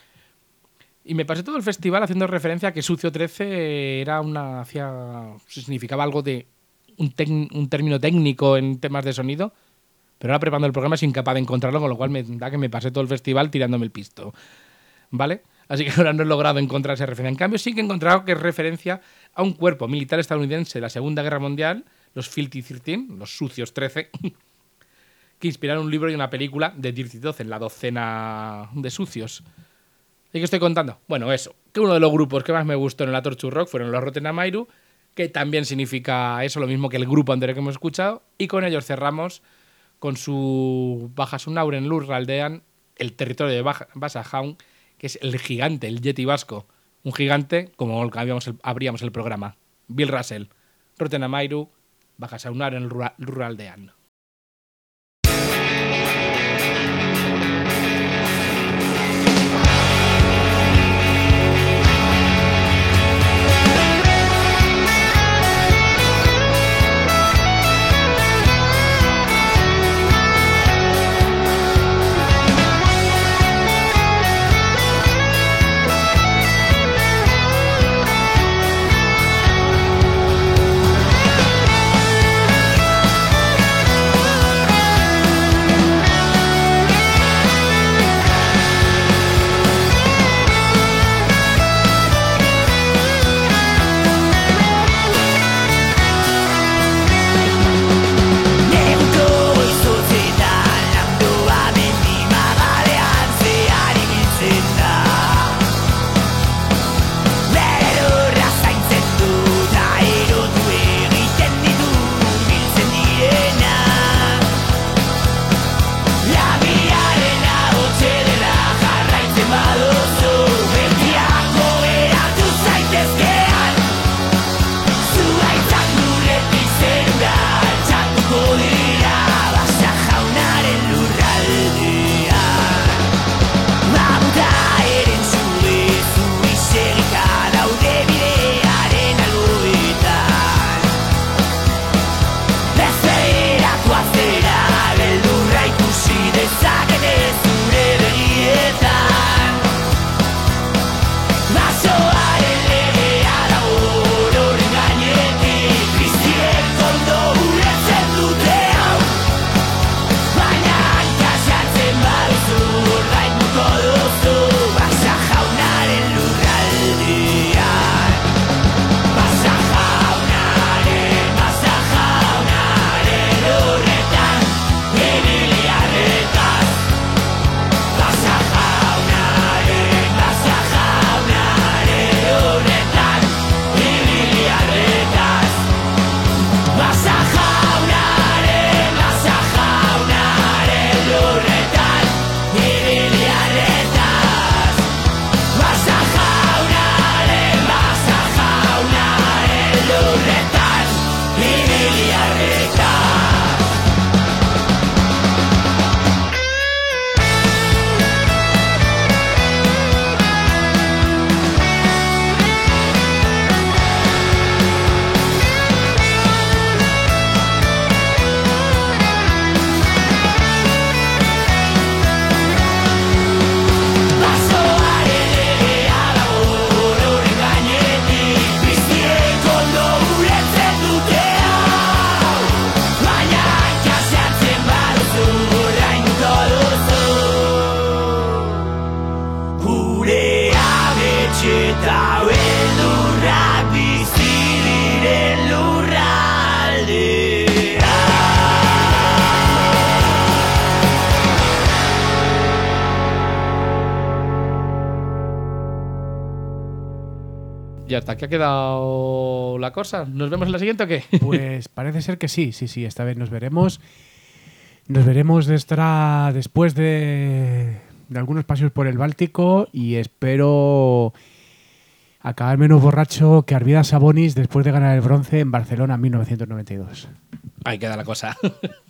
S1: Y me pasé todo el festival haciendo referencia a que Sucio trece era una, hacía, significaba algo de Un, tec- un término técnico en temas de sonido, pero ahora preparando el programa es incapaz de encontrarlo, con lo cual me da que me pasé todo el festival tirándome el pisto, ¿vale? Así que ahora no he logrado encontrar esa referencia. En cambio sí que he encontrado que es referencia a un cuerpo militar estadounidense de la Segunda Guerra Mundial, los Filthy trece, los Sucios trece, que inspiraron un libro y una película de Dirty doce, en la docena de sucios. ¿Y qué estoy contando? Bueno, eso, que uno de los grupos que más me gustó en la Torture Rock fueron los Rotten Amairu, que también significa eso, lo mismo que el grupo anterior que hemos escuchado, y con ellos cerramos con su Bajasunaurren Lurraldean, el territorio de Basajaun, que es el gigante, el Yeti vasco, un gigante como el que habíamos el, abríamos el programa. Bill Russell, Rotten Amairu, Bajasunaurren Lurraldean. ya está, ¿qué ha quedado la cosa? ¿Nos vemos en la siguiente o qué?
S6: Pues parece ser que sí, sí, sí, esta vez nos veremos. Nos veremos de estar después de, de algunos paseos por el Báltico y espero acabar menos borracho que Arvidas Sabonis después de ganar el bronce en Barcelona en mil novecientos noventa y dos.
S1: Ahí queda la cosa.